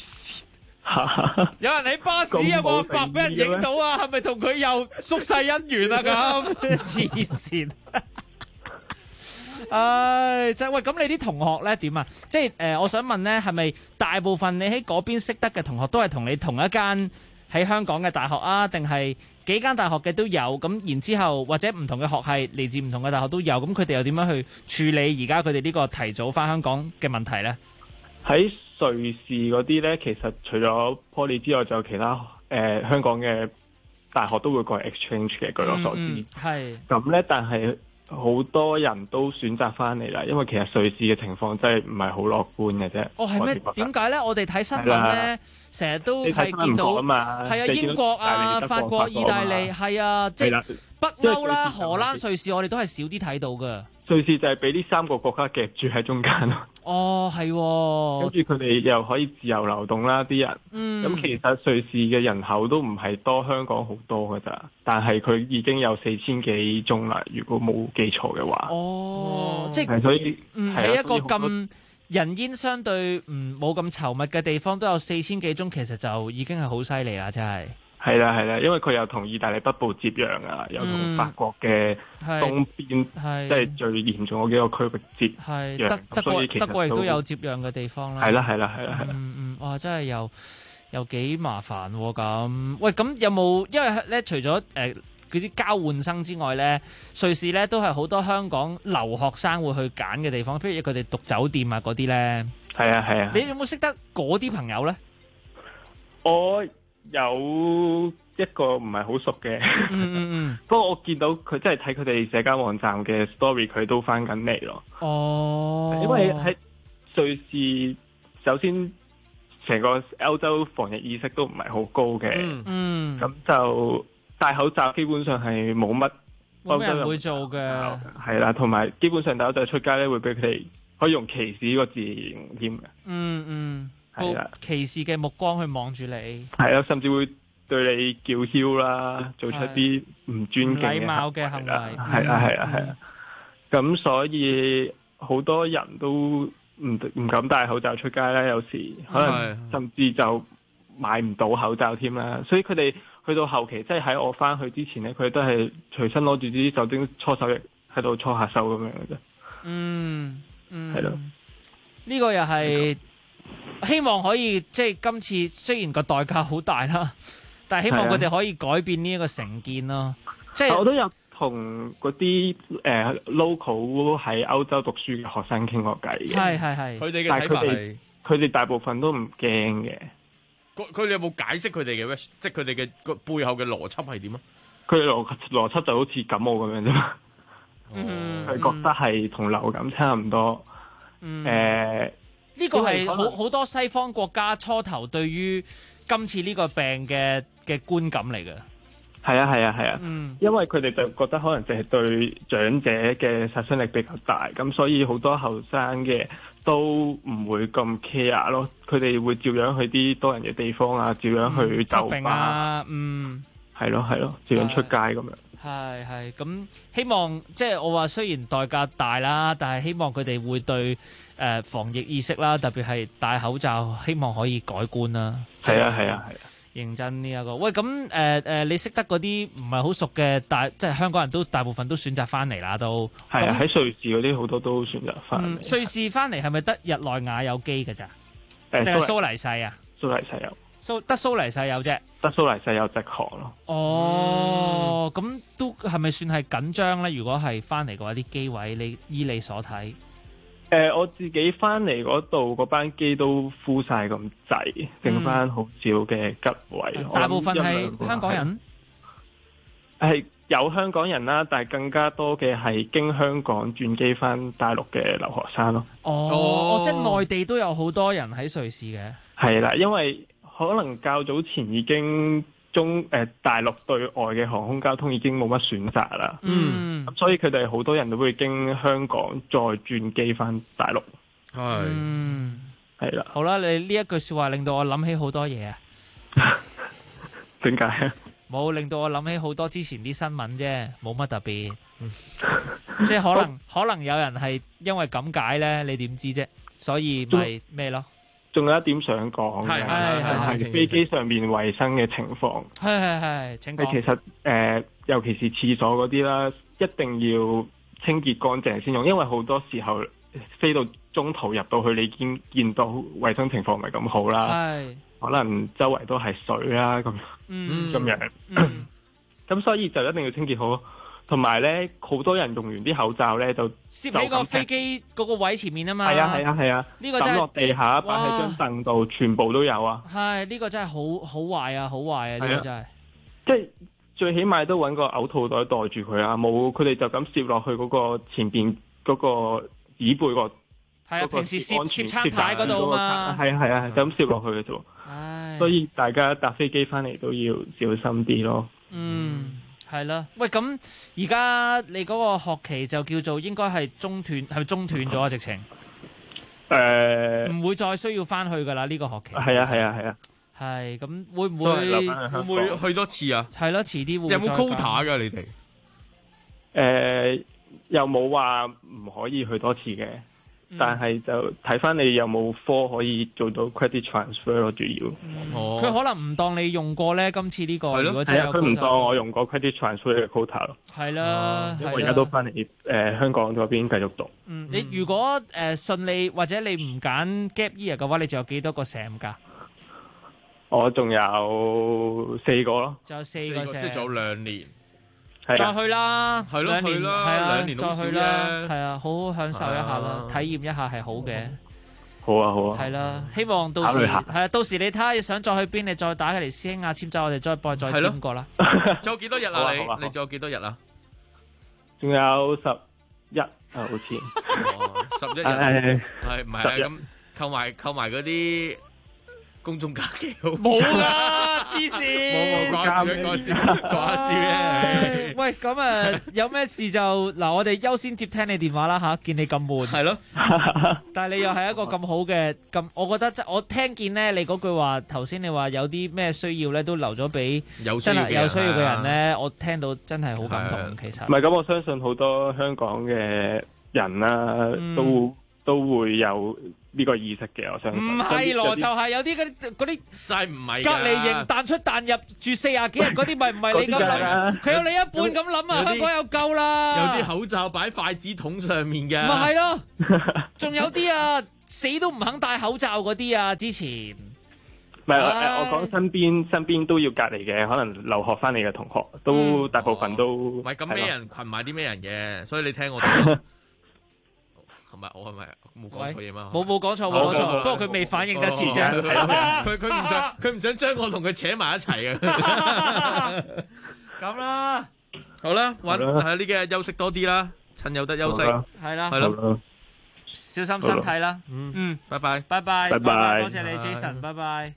有人喺巴士有冇阿伯俾人影到啊？係咪同佢又宿世姻緣啊？咁黐線！唉，就喂，咁你啲同學咧點啊？即係我想問咧，係咪大部分你喺嗰邊識得嘅同學都係同你同一間喺香港嘅大學啊？定係幾間大學嘅都有？咁然之後或者唔同嘅學系嚟自唔同嘅大學都有？咁佢哋又點樣去處理而家佢哋呢個提早返香港嘅問題咧？ 喺瑞士嗰啲咧，其實除咗 Poly 之外，就有其他香港嘅大學都會過嚟 exchange 嘅，據我所知。 係。咁咧，但係好多人都選擇翻嚟啦，因為其實瑞士嘅情況真係唔係好樂觀嘅啫。 哦，係咩？點解咧？我哋睇新聞咧，成日都係見到係啊，英國啊、法國、意大利係啊，即係北歐啦、荷蘭、瑞士，我哋都係少啲睇到噶。 瑞士就係俾呢3個國家夾住喺中間咯。 哦，係。 跟住佢哋又可以自由流動啦，啲人。咁其實瑞士嘅人口都唔係多香港好多㗎咋，但係佢已經有4000幾宗啦，如果冇記錯嘅話。 即係所以喺一個咁人煙相對冇咁稠密嘅地方，都有4000幾宗，其實就已經係好犀利啦，真係。 係啦，因為佢又同意大利北部接壤啊，又同法國嘅東邊，即係最嚴重嗰幾個區域接壤。 德國亦都有接壤嘅地方啦。 係啦。 哇，真係又幾麻煩喎咁。喂，咁有冇？因為咧，除咗嗰啲交換生之外咧，瑞士咧都係好多香港留學生會去揀嘅地方，譬如佢哋讀酒店啊嗰啲咧。 係啊。 你有冇識得嗰啲朋友咧？ 我有一個唔係好熟嘅，不過我見到佢真係睇佢哋社交網站嘅 story， 佢都翻緊嚟咯。因為喺瑞士，首先成個歐洲防疫意識都唔係好高嘅，咁就戴口罩基本上係冇乜人會做嘅， 係啦，同埋基本上戴口罩出街咧，會俾佢哋可以用歧視呢個字形容添嘅。係啦， 歧視嘅目光去望住你， 係啊，甚至會對你叫囂啦，做出啲唔尊敬嘅禮貌嘅行為， 係啊。咁所以好多人都唔敢戴口罩出街啦，有時可能甚至就買唔到口罩添啦。所以佢哋去到後期，即係喺我翻去之前咧，佢哋都係隨身攞住啲酒精搓手液喺度搓下手咁樣嘅啫。係咯， 呢個又係。希望可以即係今次雖然個代價好大啦，但係希望佢哋可以改變呢一個成見咯。即係我都有同嗰啲local 喺歐洲讀書嘅學生傾過偈嘅。 係。 佢哋嘅睇法係， 佢哋大部分都唔驚嘅。 佢哋有冇解釋佢哋嘅即係佢哋嘅個背後嘅邏輯係點啊？ 佢哋邏輯就好似感冒咁樣啫嘛。佢覺得係同流感差唔多。 呢個係好多西方國家初頭對於今次呢個病嘅觀感嚟嘅。 係啊。因為佢哋就覺得可能淨係對長者嘅殺傷力比較大，咁所以好多後生嘅都唔會咁 care 咯。佢哋會照樣去啲多人嘅地方啊，照樣去酒吧。係咯，照樣出街咁樣。 係咁，希望即係我話雖然代價大啦，但係希望佢哋會對防疫意識啦，特別係戴口罩，希望可以改觀啦。 係啊。 認真呢一個，喂咁你識得嗰啲唔係好熟嘅，即係香港人都大部分都選擇翻嚟啦，都係啊。喺瑞士嗰啲好多都選擇翻嚟。 瑞士翻嚟係咪得日內瓦有機㗎咋？定係蘇黎世啊？ 蘇黎世有， 得蘇黎世有啫。 得蘇黎世有直航咯。 咁都係咪算係緊張咧？如果係翻嚟嘅話，啲機位依你所睇。 我自己翻嚟嗰度嗰班機都full晒咁滯，剩翻好少嘅吉位。 大部分係香港人。 係有香港人啦，但係更加多嘅係經香港轉機翻大陸嘅留學生咯。 即係內地都有好多人喺瑞士嘅。 係啦，因為可能較早前已經大陸對外嘅航空交通已經冇乜選擇啦。咁所以佢哋好多人都會經香港再轉機翻大陸。係啦。 好啦，你呢一句説話令到我諗起好多嘢啊！ 點解啊？ 冇，令到我諗起好多之前啲新聞啫，冇乜特別。即係可能有人係因為咁解咧，你點知啫？所以咪咩咯？ 仲有一點想講嘅係飛機上面衞生嘅情況。 係，請講。 其實尤其是廁所嗰啲啦，一定要清潔乾淨先用，因為好多時候飛到中途入到去，你已經見到衞生情況唔係咁好啦。可能周圍都係水啦，咁樣，咁所以就一定要清潔好。同埋咧，好多人用完啲口罩咧就攝喺個飛機嗰個位前面啊嘛。 係啊， 呢個真係抌落地下，擺喺張凳度，全部都有啊。 係呢個真係好壞啊，好壞啊！呢個真係， 即係最起碼都揾個嘔吐袋袋住佢啊！冇佢哋就咁攝落去嗰個前邊嗰個椅背個。 係啊，平時攝餐牌嗰度嘛。 係啊，就咁攝落去嘅啫。所以大家搭飛機翻嚟都要小心啲咯。 係啦。喂，咁而家你嗰個學期就叫做應該係中斷，係咪中斷咗啊？直情唔會再需要翻去噶啦呢個學期。係啊。 係咁會唔會去多次啊？ 係咯，遲啲會。 有冇 quota 㗎？你哋又冇話唔可以去多次嘅。但係就睇翻你有冇科可以做到 credit transfer 咯，主要。 佢可能唔當你用過咧，今次呢個。係咯。係啊，佢唔當我用過 credit transfer 嘅 quota 咯。 係啦。 因為我而家都翻嚟香港嗰邊繼續讀。 你如果順利或者你唔揀 gap year 嘅話，你仲有幾多個 sem 㗎？ 我仲有4個咯。 仲有4個 sem， 即係仲有2年。 再去啦， 係咯，去啦， 係啊， 2年再去啦，係啊，好好享受一下啦，體驗一下係好嘅。 好啊， 係啦，希望到時係啊，到時你睇下想再去邊，你再打佢嚟師兄啊簽走，我哋再簽過啦。 仲有幾多日啊？你仲有幾多日啊？ 仲有11啊，好似 11日，係唔係啊？咁扣埋嗰啲公眾假期好冇啦，黐線！ 冇講笑啫。 喂，咁有咩事就嗱，我哋優先接聽你電話啦嚇，見你咁悶。 係咯。 但係你又係一個咁好嘅咁，我覺得我聽見咧，你嗰句話頭先你話有啲咩需要咧，都留咗俾真係有需要嘅人咧，我聽到真係好感動。其實唔係咁，我相信好多香港嘅人啦，都會有呢個意識嘅，我相信。唔係咯，就係有啲嗰啲曬唔係隔離營彈出彈入住40幾日嗰啲，咪唔係你咁諗？佢有你一半咁諗啊！香港有夠啦。 有啲口罩擺筷子筒上面嘅。 咪係咯，仲有啲啊，死都唔肯戴口罩嗰啲啊！之前唔係我講身邊都要隔離嘅，可能留學翻嚟嘅同學都大部分都。 唔係咁咩人群埋啲咩人嘅，所以你聽我哋。我係咪冇講錯嘢嘛？ 冇講錯，不過佢未反應得切啫。 佢唔想將我同佢扯埋一齊啊！ 咁啦， 好啦，呢幾日休息多啲啦，趁有得休息。 係啦，小心身體啦。 拜拜， 拜拜，多謝你 Jason，拜拜。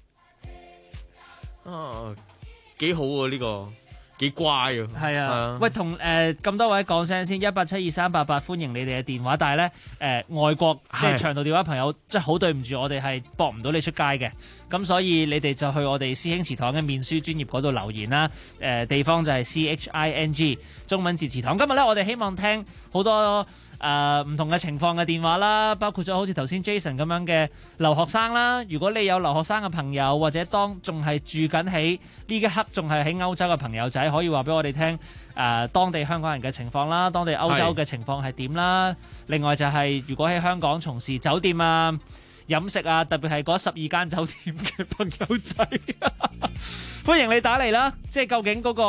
幾好喎呢個。幾乖啊！ 係啊，喂，同咁多位講聲先，1872388，歡迎你哋嘅電話。但係咧，外國即係長途電話朋友，即係好對唔住，我哋係駁唔到你出街嘅。咁所以你哋就去我哋師兄祠堂嘅面書專頁嗰度留言啦。地方就係 CHING 中文字祠堂。今日咧，我哋希望聽好多唔同嘅情況嘅電話啦，包括咗好似頭先 Jason 咁樣嘅留學生啦。如果你有留學生嘅朋友，或者當仲係住緊喺呢一刻仲係喺歐洲嘅朋友仔，可以話俾我哋聽當地香港人嘅情況啦，當地歐洲嘅情況係點啦。另外就係如果喺香港從事酒店啊、飲食啊，特別係嗰12間酒店嘅朋友仔，歡迎你打嚟啦！即係究竟嗰個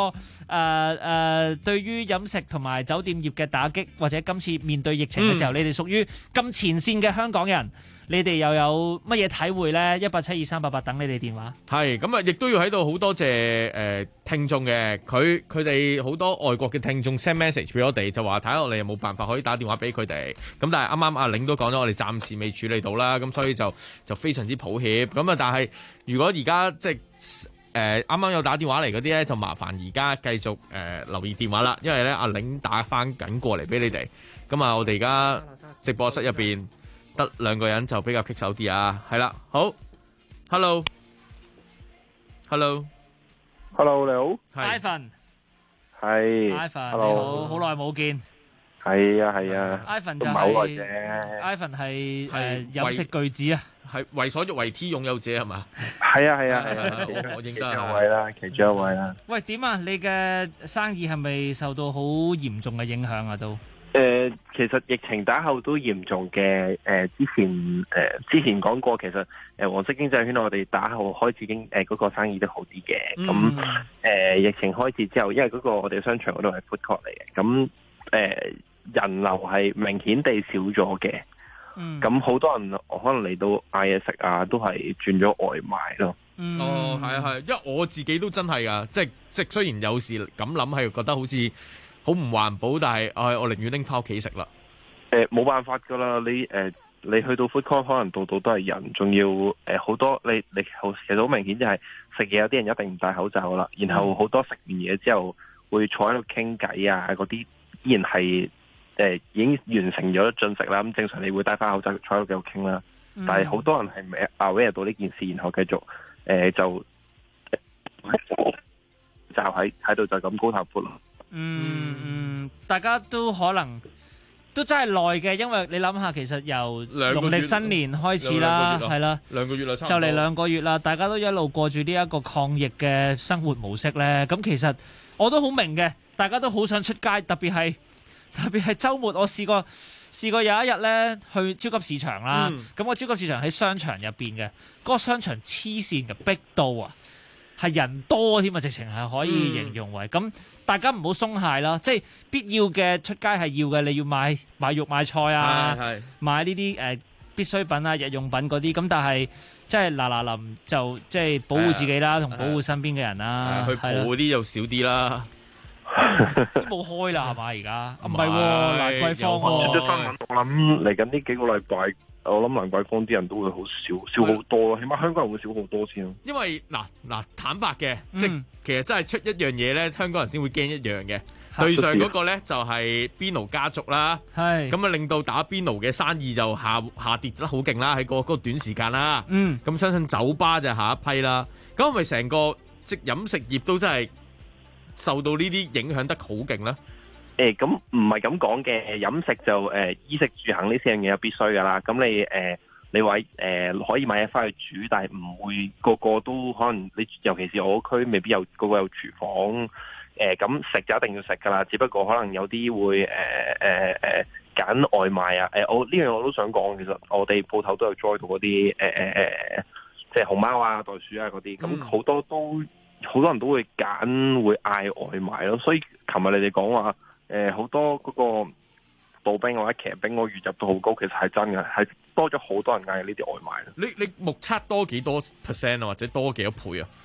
對於飲食同埋酒店業嘅打擊，或者今次面對疫情嘅時候，你哋屬於咁前線嘅香港人，你哋又有乜嘢體會呢？1872388等你哋電話。 係咁啊，亦都要喺度好多謝聽眾嘅，佢哋好多外國嘅聽眾 send message 俾我哋，就話睇下我哋有冇辦法可以打電話俾佢哋。咁但係啱啱阿玲都講咗，我哋暫時未處理到啦，咁所以就非常之抱歉。咁啊，但係如果而家即係啱啱有打電話嚟嗰啲咧，就麻煩而家繼續留意電話啦，因為咧阿玲打翻緊過嚟俾你哋。咁啊，我哋而家直播室入邊得2個人就比較棘手啲啊。係啦，好 ，hello， 你好， 係 Ivan， 係 Ivan， 你好，好耐冇見。 係啊 Ivan 就唔係好耐啫。 Ivan 係飲食巨子啊， 係為所欲為 T 擁有者係嘛？ 係啊， 我認得其中一位啦，其中一位啦。 喂，點啊？你嘅生意係咪受到好嚴重嘅影響啊？都其實疫情打後都嚴重嘅。之前講過，其實黃色經濟圈我哋打後開始已經嗰個生意都好啲嘅。咁疫情開始之後，因為嗰個我哋商場嗰度係 food court 嚟嘅，咁人流係明顯地少咗嘅。咁好多人可能嚟到嗌嘢食啊，都係轉咗外賣咯。 哦，係，因為我自己都真係噶，即雖然有時咁諗係覺得好似好唔環保，但係我寧願拎翻屋企食啦。 冇辦法噶啦，你去到 food court 可能度度都係人，仲要好多你其實好明顯就係食嘢有啲人一定唔戴口罩啦，然後好多食完嘢之後會坐喺度傾偈啊，嗰啲依然係已經完成咗進食啦。咁正常你會戴翻口罩坐喺度繼續傾啦，但係好多人係未 aware 到呢件事，然後繼續就喺度就咁高頭潑咯。 大家都可能都真係耐嘅，因為你諗下，其實由農曆新年開始啦，係啦 ，2個月啦， 就嚟2個月啦，大家都一路過住呢一個抗疫嘅生活模式咧。咁其實我都好明嘅，大家都好想出街，特別係週末，我試過有一日咧去超級市場啦。咁個超級市場喺商場入邊嘅，嗰個商場黐線嘅，逼到啊！係人多添啊，直情係可以形容為咁。大家唔好鬆懈啦，即係必要嘅出街係要嘅，你要買肉買菜啊，買呢啲必需品啊、日用品嗰啲。咁但係即係嗱臨就即係保護自己啦，同保護身邊嘅人啦。 去蒲嗰啲就少啲啦， 都冇開啦係嘛？而家唔係蘭桂坊喎。 新聞我諗嚟緊呢幾個禮拜。我諗蘭桂坊啲人都會好少好多咯，起碼香港人會少好多先咯。 因為嗱坦白嘅，即其實真係出一樣嘢咧，香港人先會驚一樣嘅。對上嗰個咧就係邊爐家族啦，咁啊令到打邊爐嘅生意就下跌得好勁啦，喺嗰個短時間啦。咁相信酒吧就係下一批啦。咁係咪成個即飲食業都真係受到呢啲影響得好勁咧？ 咁唔係咁講嘅，飲食就衣食住行呢4樣嘢係必須噶啦。咁你話可以買嘢翻去煮，但係唔會個個都可能你，尤其是我區未必有個個有廚房。咁食就一定要食噶啦，只不過可能有啲會揀外賣啊。我呢樣我都想講，其實我哋鋪頭都有 join 到嗰啲即係熊貓啊、袋鼠啊嗰啲。咁好多人都會揀會嗌外賣咯。所以琴日你哋講話。好多嗰個步兵或者騎兵個月入到好高，其實係真嘅，係多咗好多人嗌呢啲外賣。 你目測多幾多 percent 啊，或者多幾多倍啊？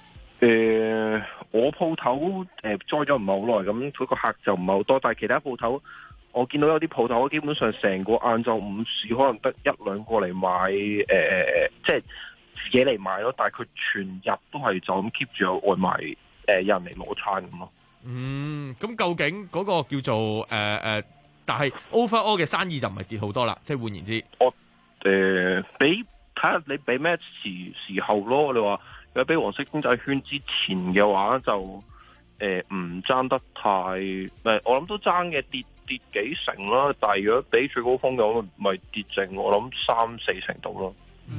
我鋪頭栽咗唔係好耐，咁嗰個客就唔係好多，但係其他鋪頭我見到有啲鋪頭，基本上成個晏晝午市可能得1-2個嚟買，即係自己嚟買咯。但係佢全日都係就咁 keep 住有外賣，有人嚟攞餐咁咯。 咁究竟嗰個叫做但係 overall 嘅生意就唔係跌好多啦，即係換言之， 我睇下你俾咩時候咯。你話如果俾黃色經濟圈之前嘅話，就唔爭得太，我諗都爭嘅，跌幾成啦。但係如果俾最高峰嘅，我咪跌剩，我諗3-4成度咯。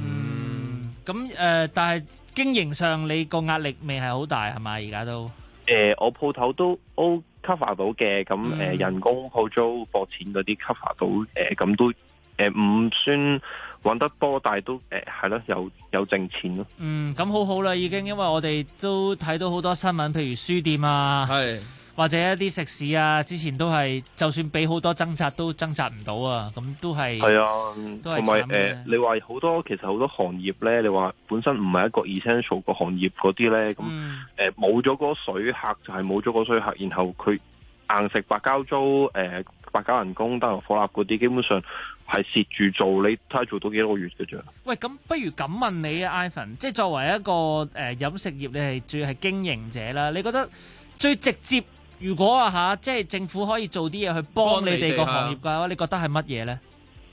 咁但係經營上你個壓力未係好大係嘛？而家都。 我鋪頭都 cover 到嘅，咁人工、鋪租、貨錢嗰啲 cover 到，咁都唔算揾得多，但係都係咯，有掙錢咯。 咁好好啦，已經，因為我哋都睇到好多新聞，譬如書店啊，或者一啲食肆啊，之前都係就算俾好多掙扎都掙扎唔到啊，咁都係係啊，同埋你話其實好多行業咧，你話本身唔係一個 essential 個行業嗰啲咧，咁冇咗嗰水客就係冇咗嗰水客，然後佢硬食白交租、白交人工、燈油火蠟嗰啲，基本上係蝕住做，你睇下做到幾多個月嘅啫。 喂，咁不如咁問你啊 ，Ivan， 即係作為一個飲食業，你係最係經營者啦，你覺得最直接？如果即係政府可以做啲嘢去幫你哋個行業嘅話，你覺得係乜嘢咧？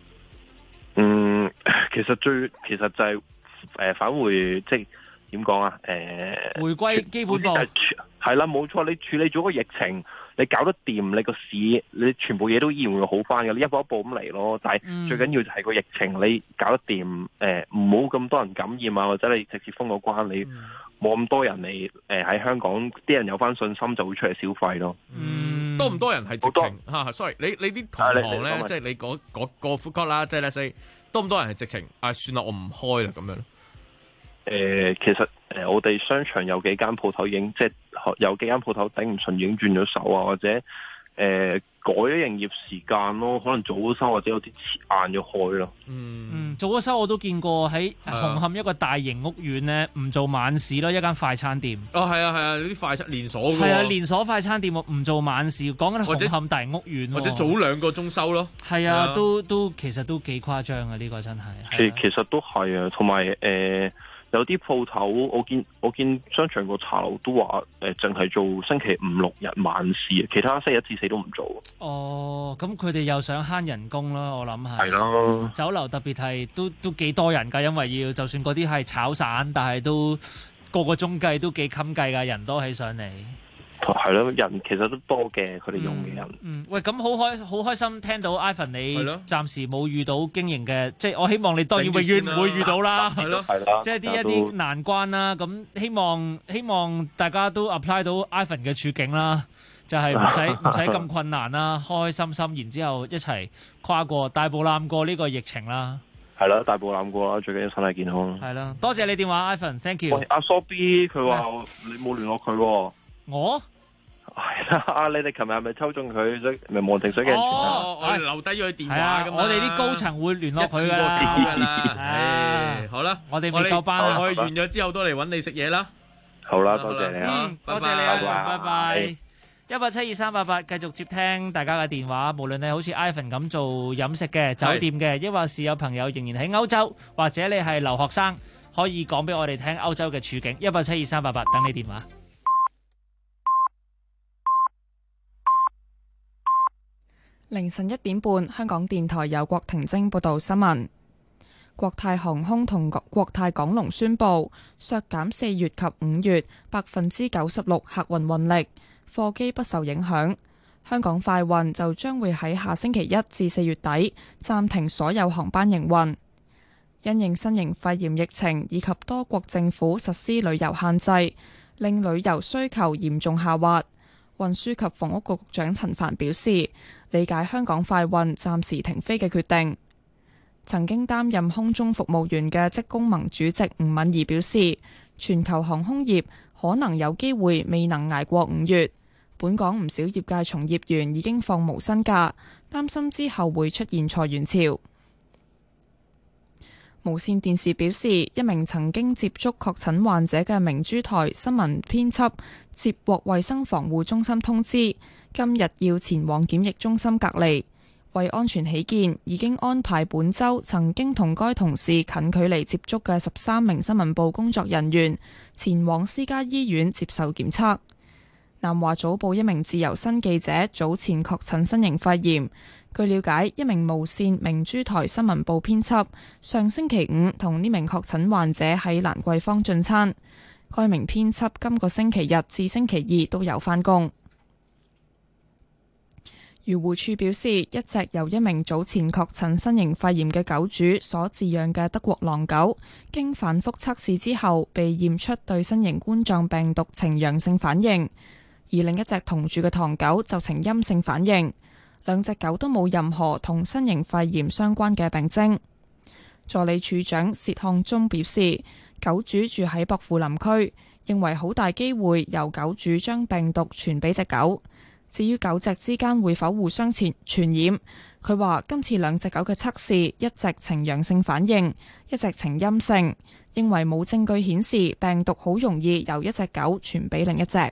其實就係返回，即係點講啊？ 回歸基本步係啦，冇錯。你處理咗個疫情，你搞得掂，你個市你全部嘢都依然會好翻嘅。你一步一步咁嚟咯。但係最緊要就係個疫情，你搞得掂，唔好咁多人感染啊，或者你直接封個關你。冇咁多人嚟喺香港，啲人有翻信心就會出嚟消費咯。 多唔多人係直情？sorry， 你啲同行咧，即係你嗰個 food court 啦，即係咧，多唔多人係直情？算啦，我唔開啦咁樣。 其實我哋商場有幾間鋪頭已經，即係有幾間鋪頭頂唔順，已經轉咗手啊，或者改咗營業時間咯，可能早咗收或者有啲遲晏咗開咯。 早咗收我都見過喺紅磡一個大型屋苑咧，唔做晚市咯，一間快餐店。 係啊，啲快餐連鎖嘅。 係啊，連鎖快餐店唔做晚市，講緊紅磡大型屋苑。 或者早2個鐘收咯。 係啊，都其實都幾誇張啊！呢個真係。 其實都係啊，同埋有啲鋪頭，我見商場個茶樓都話淨係做星期5、6日晚市，其他星期1至4都唔做。 咁佢哋又想慳人工咯，我諗係。 係咯。 酒樓特別係都幾多人㗎，因為就算嗰啲係炒散，但係都個鐘計都幾襟計㗎，人多起上嚟。 係咯，人其實都多嘅，佢哋用嘅人。 喂，咁好開心聽到 Ivan 你暫時冇遇到經營嘅，即係我希望你當然永遠唔會遇到啦。係咯，即係一啲難關啦。咁希望大家都 apply 到 Ivan 嘅處境啦，就係唔使咁困難啦，開開心心，然之後一齊跨過大步攬過呢個疫情啦。 係啦，大步攬過啦，最緊要身體健康。 係啦，多謝你電話 ，Ivan，thank you。 喂，阿 Sobi 佢話你冇聯絡佢喎。 我？ 係啦，你哋琴日係咪抽中佢咪望定水鏡泉啊？ 我哋留低咗佢電話㗎嘛。 我哋啲高層會聯絡佢㗎啦。 好啦， 我哋未夠班啦。 我哋完咗之後都嚟揾你食嘢啦。 好啦，多謝你啊。 多謝你啊，拜拜。172-388繼續接聽大家嘅電話，無論你好似 Ivan 咁做飲食嘅、酒店嘅，抑或是有朋友仍然喺歐洲，或者你係留學生，可以講俾我哋聽歐洲嘅處境。172-388等你電話。 凌晨1點半，香港電台由郭婷晶報道新聞。國泰航空同國泰港龍宣布削減4月及5月96%客運運力，貨機不受影響。香港快運就將會喺下星期1至4月底暫停所有航班營運。因應新型肺炎疫情以及多國政府實施旅遊限制，令旅遊需求嚴重下滑。運輸及房屋局局長陳帆表示，理解香港快運暫時停飛嘅決定。曾經擔任空中服務員嘅職工盟主席吳敏儀表示，全球航空業可能有機會未能捱過5月。本港唔少業界從業員已經放無薪假，擔心之後會出現裁員潮。無線電視表示，一名曾經接觸確診患者嘅明珠台新聞編輯接獲衛生防護中心通知，今日要前往檢疫中心隔離。為安全起見，已經安排本週曾經同該同事近距離接觸嘅13名新聞部工作人員前往私家醫院接受檢測。南華早報一名自由身記者早前確診新型肺炎。據了解，一名無線明珠台新聞部編輯上星期5同呢名確診患者喺蘭桂坊進餐。該名編輯今個星期日至星期2都有返工。漁護署表示，一隻由一名早前確診新型肺炎嘅狗主所飼養嘅德國狼狗，經反覆測試之後，被驗出對新型冠狀病毒呈陽性反應，而另一隻同住嘅唐狗就呈陰性反應。 兩隻狗都冇任何同新型肺炎相關嘅病徵。助理處長薛漢忠表示，狗主住喺薄扶林區，認為好大機會由狗主將病毒傳俾隻狗。至於狗隻之間會否互相傳染，佢話今次兩隻狗嘅測試，一隻呈陽性反應，一隻呈陰性，認為冇證據顯示病毒好容易由一隻狗傳俾另一隻。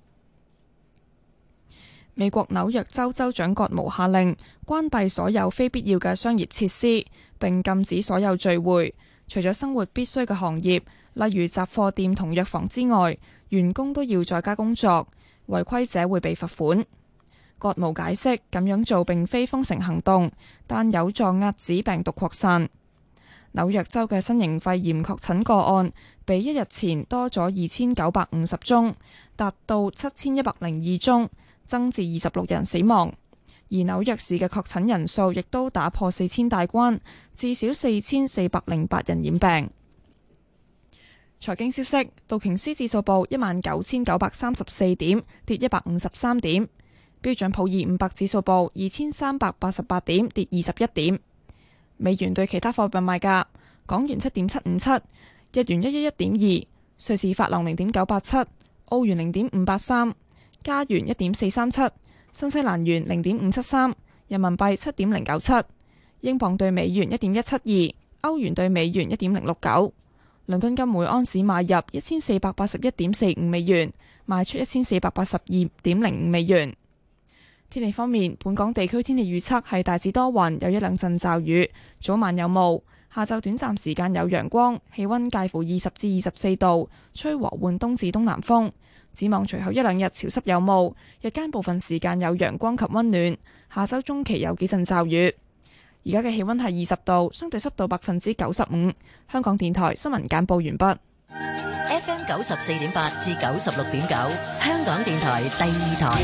美國紐約州州長葛謨下令關閉所有非必要嘅商業設施，並禁止所有聚會。除咗生活必須嘅行業，例如雜貨店同藥房之外，員工都要在家工作，違規者會被罰款。葛謨解釋咁樣做並非封城行動，但有助遏止病毒擴散。紐約州嘅新型肺炎確診個案比一日前多咗2950宗，達到7102宗，增至26人死亡。而紐約市嘅確診人數亦都打破4000大關，至少4408人染病。財經消息，道瓊斯指數報19934點，跌153點；標準普爾500指數報2388點，跌21點。美元對其他貨幣賣價：港元7.757，日元111.2，瑞士法郎0.987，澳元0.583，加元1.437。新西蘭元0.573，人民幣7.097，英鎊對美元1.172，歐元對美元1.069。倫敦金每安士買入1481.45美元，賣出1482.05美元。天氣方面，本港地區天氣預測係大致多雲，有一兩陣驟雨，早晚有霧，下晝短暫時間有陽光，氣溫介乎20至24度，吹和緩東至東南風。展望隨後一兩日潮濕有霧，日間部分時間有陽光及溫暖。下周中期有幾陣驟雨。而家嘅氣溫係20度，相對濕度95%。香港電台新聞簡報完畢。 FM 94.8至96.9，香港電台第二台。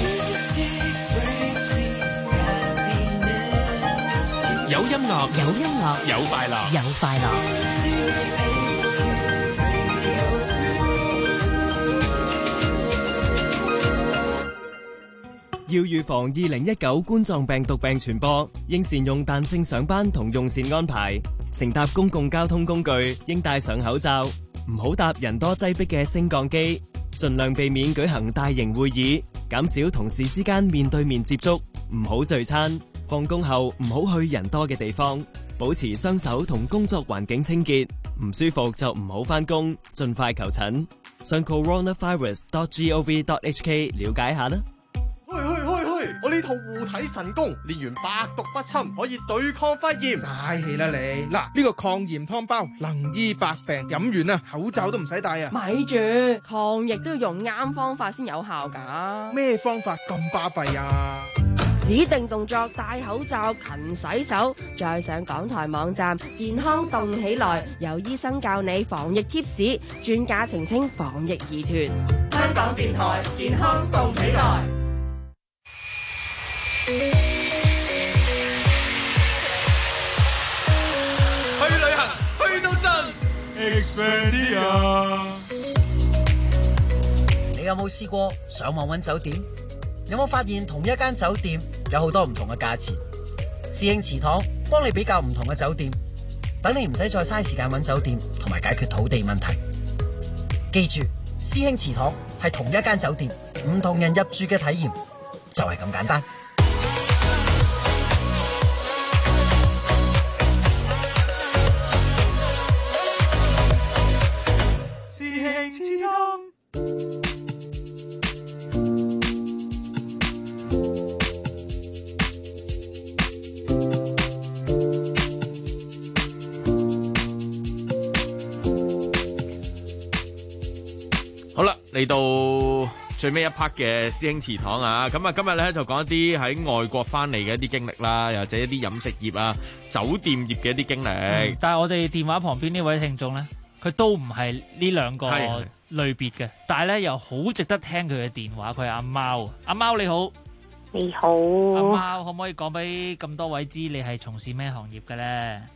有音樂， 有音樂， 有快樂， 有快樂。 要預防2019冠狀病毒病傳播，應善用彈性上班同用膳安排。乘搭公共交通工具應戴上口罩，唔好搭人多擠迫嘅升降機，盡量避免舉行大型會議，減少同事之間面對面接觸，唔好聚餐。放工後唔好去人多嘅地方，保持雙手同工作環境清潔。唔舒服就唔好返工，盡快求診。上 coronavirus.gov.hk 了解下啦。 我呢套護體神功練完百毒不侵，可以對抗肺炎。嘥氣啦你！嗱，呢個抗炎湯包能醫百病，飲完啊口罩都唔使戴啊！ 咪住，抗疫都要用啱方法先有效㗎。 咩方法咁巴閉啊？ 指定動作，戴口罩，勤洗手，再上港台網站健康動起來，有醫生教你防疫貼士，專家澄清防疫疑團。 香港電台健康動起來。 去旅行去到震 Expedia。 你有冇試過上網揾酒店？有冇發現同一間酒店有好多唔同嘅價錢？侍應祠堂幫你比較唔同嘅酒店，等你唔使再嘥時間揾酒店同埋解決土地問題。記住，師兄祠堂係同一間酒店，唔同人入住嘅體驗就係咁簡單。 好啦，嚟到最尾一 part 嘅師兄祠堂啊，咁啊今日咧就講一啲喺外國翻嚟嘅一啲經歷啦，又或者一啲飲食業啊、酒店業嘅一啲經歷。 但係我哋電話旁邊呢位聽眾咧，佢都唔係呢兩個類別嘅，但係咧又好值得聽佢嘅電話。佢係阿貓，阿貓你好， 你好， 阿貓可唔可以講俾咁多位知你係從事咩行業嘅咧？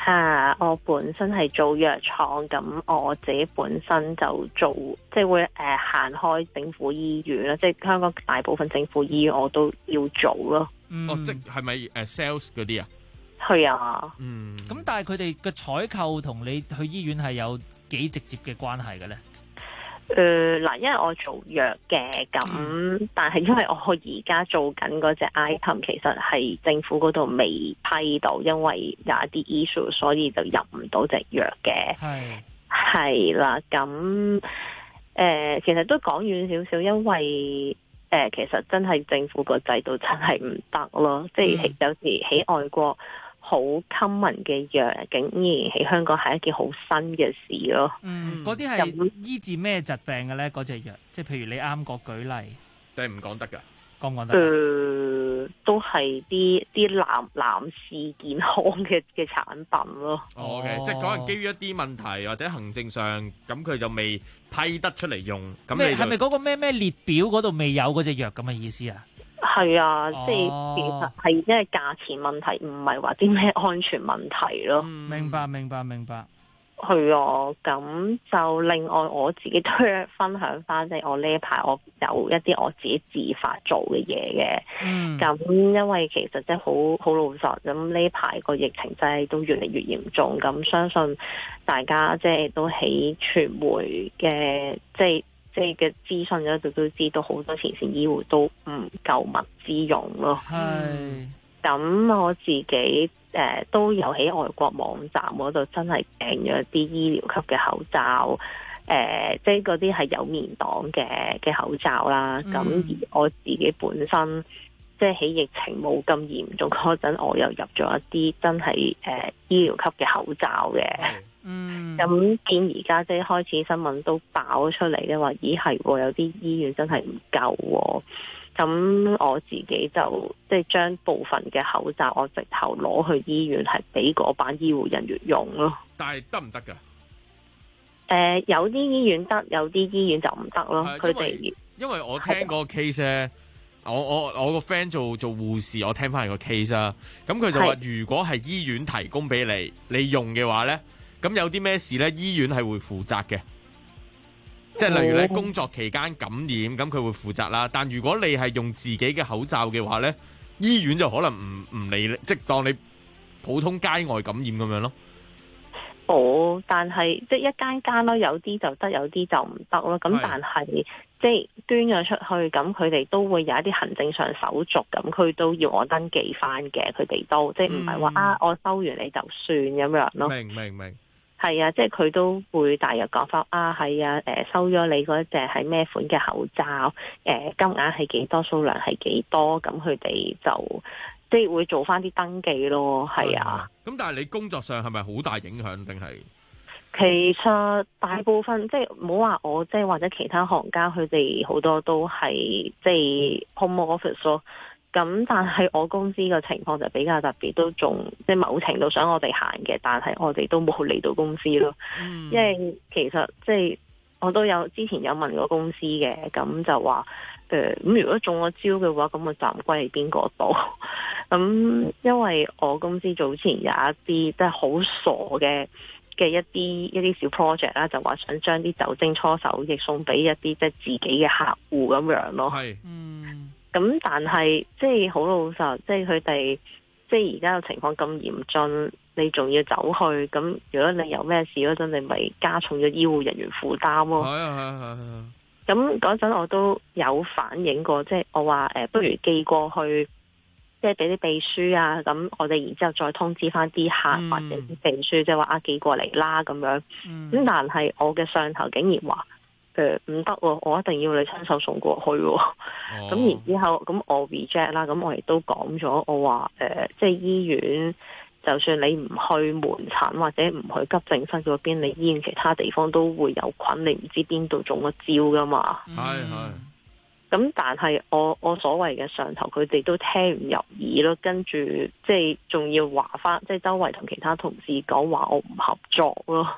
我本身係做藥廠，咁我自己本身就做，即係會行開政府醫院啦，即係香港大部分政府醫院我都要做咯。 即係咪sales 嗰啲啊？ 係啊。 咁但係佢哋嘅採購同你去醫院係有幾直接嘅關係嘅咧？ 嗱，因為我做藥嘅，咁但係因為我而家做緊嗰隻 item 其實係政府嗰度未批到，因為有一啲 issue， 所以就入唔到隻藥嘅。係啦，咁其實都講遠少少，因為其實真係政府個制度真係唔得咯，即係有時喺外國好 common 嘅藥，竟然喺香港係一件好新嘅事咯。 嗰啲係醫治咩疾病嘅咧？嗰隻藥，即係譬如你啱個舉例， 定係唔講得㗎？ 講唔講得？ 都係啲男士健康嘅產品咯。 OK， 即係可能基於一啲問題或者行政上，咁佢就未批得出嚟用。咁你係咪嗰個咩列表嗰度未有嗰隻藥咁嘅意思啊？ 係啊，即係其實係因為價錢問題，唔係話啲咩安全問題咯。 明白。 係啊，咁就另外我自己都分享翻，即係我呢一排我有一啲我自己自發做嘅嘢嘅。咁因為其實即係好老實，咁呢排個疫情真係都越嚟越嚴重，咁相信大家即係都喺傳媒嘅即係嘅資訊嗰度都知道，好多前線醫護都唔夠物資用咯。咁我自己都有喺外國網站嗰度真係訂咗啲醫療級嘅口罩，即係嗰啲係有棉擋嘅口罩啦。咁而我自己本身即係喺疫情冇咁嚴重嗰陣，我又入咗一啲真係醫療級嘅口罩嘅。咁見而家即係開始新聞都爆出嚟咧，話咦係有啲醫院真係唔夠喎。咁我自己就即係將部分嘅口罩我直頭攞去醫院，係俾嗰班醫護人員用咯。 但係得唔得㗎？ 有啲醫院得，有啲醫院就唔得咯。佢哋因為我聽個 case 咧，我個 friend 做護士，我聽翻係個 case 啊。咁佢就話，如果係醫院提供俾你用嘅話咧，咁有啲咩事咧，醫院係會負責嘅。即係例如你工作期間感染，咁佢會負責啦。但如果你係用自己嘅口罩嘅話咧，醫院就可能唔理，即係當你普通街外感染咁樣咯。 但係即係一間咯，有啲就得，有啲就唔得咯。咁但係即係捐咗出去，咁佢哋都會有一啲行政上手續，咁佢都要我登記翻嘅。佢哋都即係唔係話我收完你就算咁樣咯。 明。 係啊，即係佢都會大約講翻係啊，收咗你嗰隻係咩款嘅口罩，金額係幾多，數量係幾多，咁佢哋就即係會做翻啲登記咯，係啊。 咁但係你工作上係咪好大影響定係？ 其實大部分即係唔好話我，即係或者其他行家，佢哋好多都係即係 home office 咯。咁但係我公司嘅情況就比較特別，都仲即係某程度上我哋行嘅，但係我哋都冇嚟到公司咯。因為其實即係我都有之前有問過公司嘅，咁就話咁如果中咗招嘅話，咁個責任歸喺邊個度？咁因為我公司早前有一啲即係好傻嘅一啲小 project 啦，就話想將啲酒精搓手液送俾一啲即係自己嘅客戶咁樣咯。咁但係即係好老實，即係佢哋即係而家個情況咁嚴峻，你仲要走去，咁如果你有咩事嗰陣，你咪加重咗醫護人員負擔咯。咁嗰陣我都有反映過，即係我話不如寄過去，即係俾啲秘書啊，咁我哋然之後再通知翻啲客或者啲秘書，即係話寄過嚟啦咁樣。咁但係我嘅上頭竟然話唔得喎，我一定要你親手送過去喎。咁然之後，咁我 reject 啦。咁我亦都講咗，我話即係醫院，就算你唔去門診或者唔去急症室嗰邊，你醫院其他地方都會有菌，你唔知邊度中咗招噶嘛。咁但係我所謂嘅上頭，佢哋都聽唔入耳咯。跟住即係仲要話翻，即係周圍同其他同事講話我唔合作咯。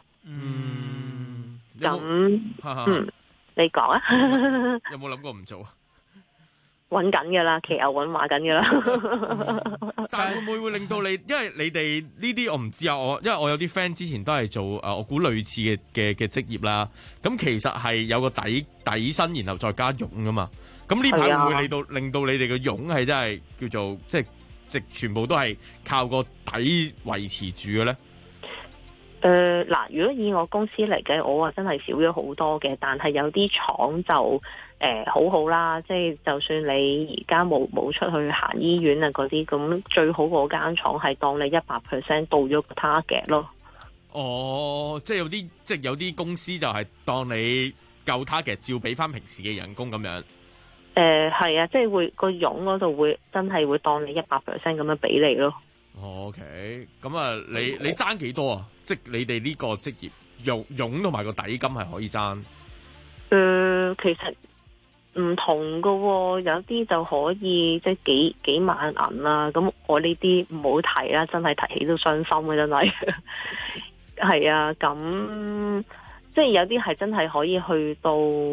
咁你講啊？ 有冇諗過唔做啊？ 揾緊㗎啦，騎牛揾馬緊㗎啦。 但係會令到你，因為你哋呢啲我唔知啊，因為我有啲 friend 之前都係做我估類似嘅職業啦。咁其實係有個底薪，然後再加傭㗎嘛。咁呢排會唔會令到你哋嘅傭係真係叫做即全部都係靠個底維持住嘅咧？ 嗱，如果以我公司嚟嘅，我話真係少咗好多嘅，但係有啲廠就好好啦，即係就算你而家冇出去行醫院啊嗰啲，咁最好嗰間廠係當你100% 到咗個 target 咯。 哦，即係有啲公司就係當你夠 target，照俾翻平時嘅人工咁樣。 係啊，即係會個傭嗰度會真係會當你100% 咁樣俾你咯。 OK，咁啊，你爭幾多啊？即係你哋呢個職業傭同埋個底金係可以爭？ 其實唔同噶喎，有啲就可以即係幾萬銀啦。咁我呢啲唔好提啦，真係提起都傷心嘅，真係。係啊，咁即係有啲係真係可以去到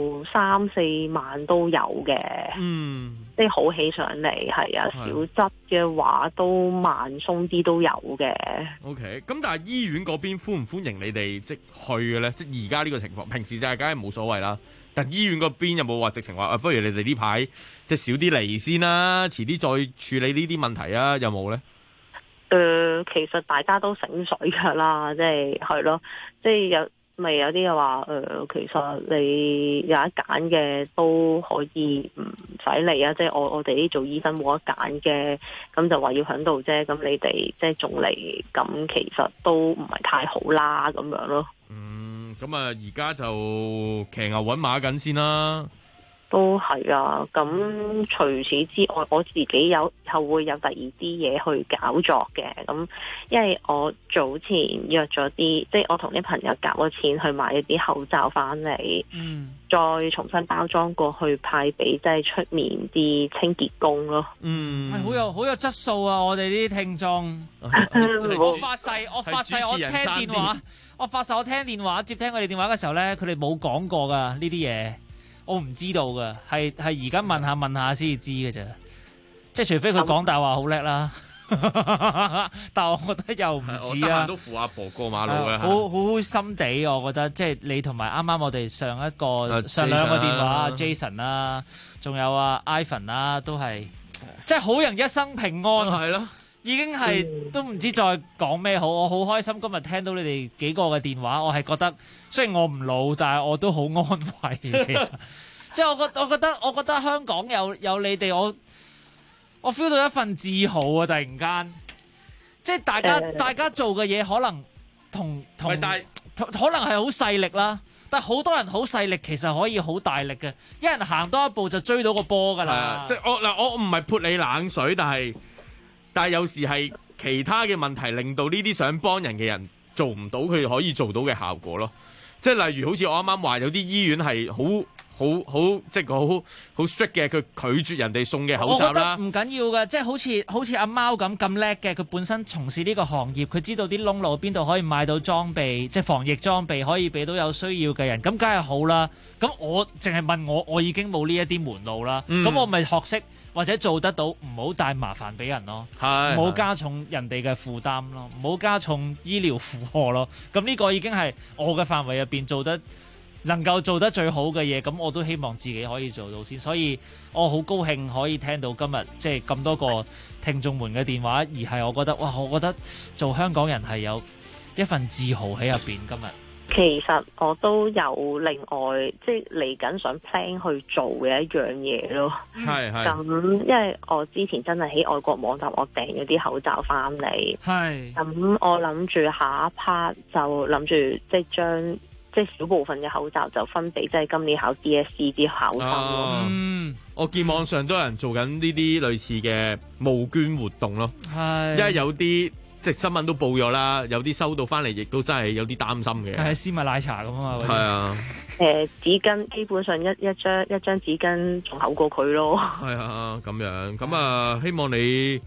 3-4萬都有嘅。即係好起上嚟，係啊，小則嘅話都萬鬆啲都有嘅。 OK， 咁但係醫院嗰邊歡唔歡迎你哋即去嘅咧？即係而家呢個情況，平時就係梗係冇所謂啦。但醫院嗰邊有冇話直情話不如你哋呢排即係少啲嚟先啦，遲啲再處理呢啲問題啊？有冇咧？ 其實大家都醒水㗎啦，即係咯，即係有啲嘅話，其實你有得揀嘅都可以唔使嚟啊！即係我哋啲做醫生冇得揀嘅，咁就話要響度啫。咁你哋即係仲嚟，咁其實都唔係太好啦，咁樣咯。 咁啊，而家就騎牛揾馬緊先啦。 都係啊，咁除此之外，我自己又會有第二啲嘢去搞作嘅。咁因為我早前約咗啲，即係我同啲朋友夾咗錢去買一啲口罩翻嚟，再重新包裝過去派俾即係出面啲清潔工咯。 係好有質素啊！我哋啲聽眾，我發誓我聽電話，我聽電話接聽佢哋電話嘅時候咧，佢哋冇講過噶呢啲嘢。我唔知道噶，係而家問下先至知嘅啫。即係除非佢講大話好叻啦，但係我覺得又唔似啊。我都扶阿婆過馬路嘅，好心地。我覺得即係你同埋啱啱我哋上兩個電話 Jason 啦，仲有Ivan 啦，都係即係好人一生平安。係咯。已經係都唔知再講咩好，我好開心今日聽到你哋幾個嘅電話，我係覺得雖然我唔老，但係我都好安慰。其實即係我覺得香港有你哋，我 feel 到一份自豪啊！突然間，即係大家做嘅嘢可能可能係好細力啦，但係好多人好細力，其實可以好大力嘅，一人行多一步就追到個波㗎啦。即係我唔係潑你冷水，但係有時係其他嘅問題令到呢啲想幫人嘅人做唔到佢可以做到嘅效果咯。即係例如好似我啱啱話有啲醫院係好即係好 strict 嘅，佢拒絕人哋送嘅口罩啦。我覺得唔緊要嘅，即係好似阿貓咁叻嘅，佢本身從事呢個行業，佢知道啲窿路邊度可以買到裝備，即係防疫裝備可以俾到有需要嘅人，咁梗係好啦。咁我淨係問我已經冇呢一啲門路啦，咁我咪學識或者做得到，唔好帶麻煩俾人咯，唔好加重人哋嘅負擔咯，唔好加重醫療負荷咯。咁呢個已經係我嘅範圍入邊能夠做得最好嘅嘢，咁我都希望自己可以做到先。所以我好高興可以聽到今日即係咁多個聽眾們嘅電話，而係我覺得我覺得做香港人係有一份自豪喺入邊。今日其實我都有另外即係嚟緊想 plan 去做嘅一樣嘢咯。咁因為我之前真係喺外國網站我訂咗啲口罩翻嚟，咁我諗住下一 part 就諗住即係將即係小部分嘅口罩就分俾即係今年考 DSE 啲考生咯。 我見網上都有人做緊呢啲類似嘅募捐活動咯。因為有啲即係新聞都報咗啦，有啲收到翻嚟亦都真係有啲擔心嘅。係絲襪奶茶咁啊！係啊。 紙巾基本上一張紙巾仲厚過佢咯。 係啊，咁樣咁啊，希望你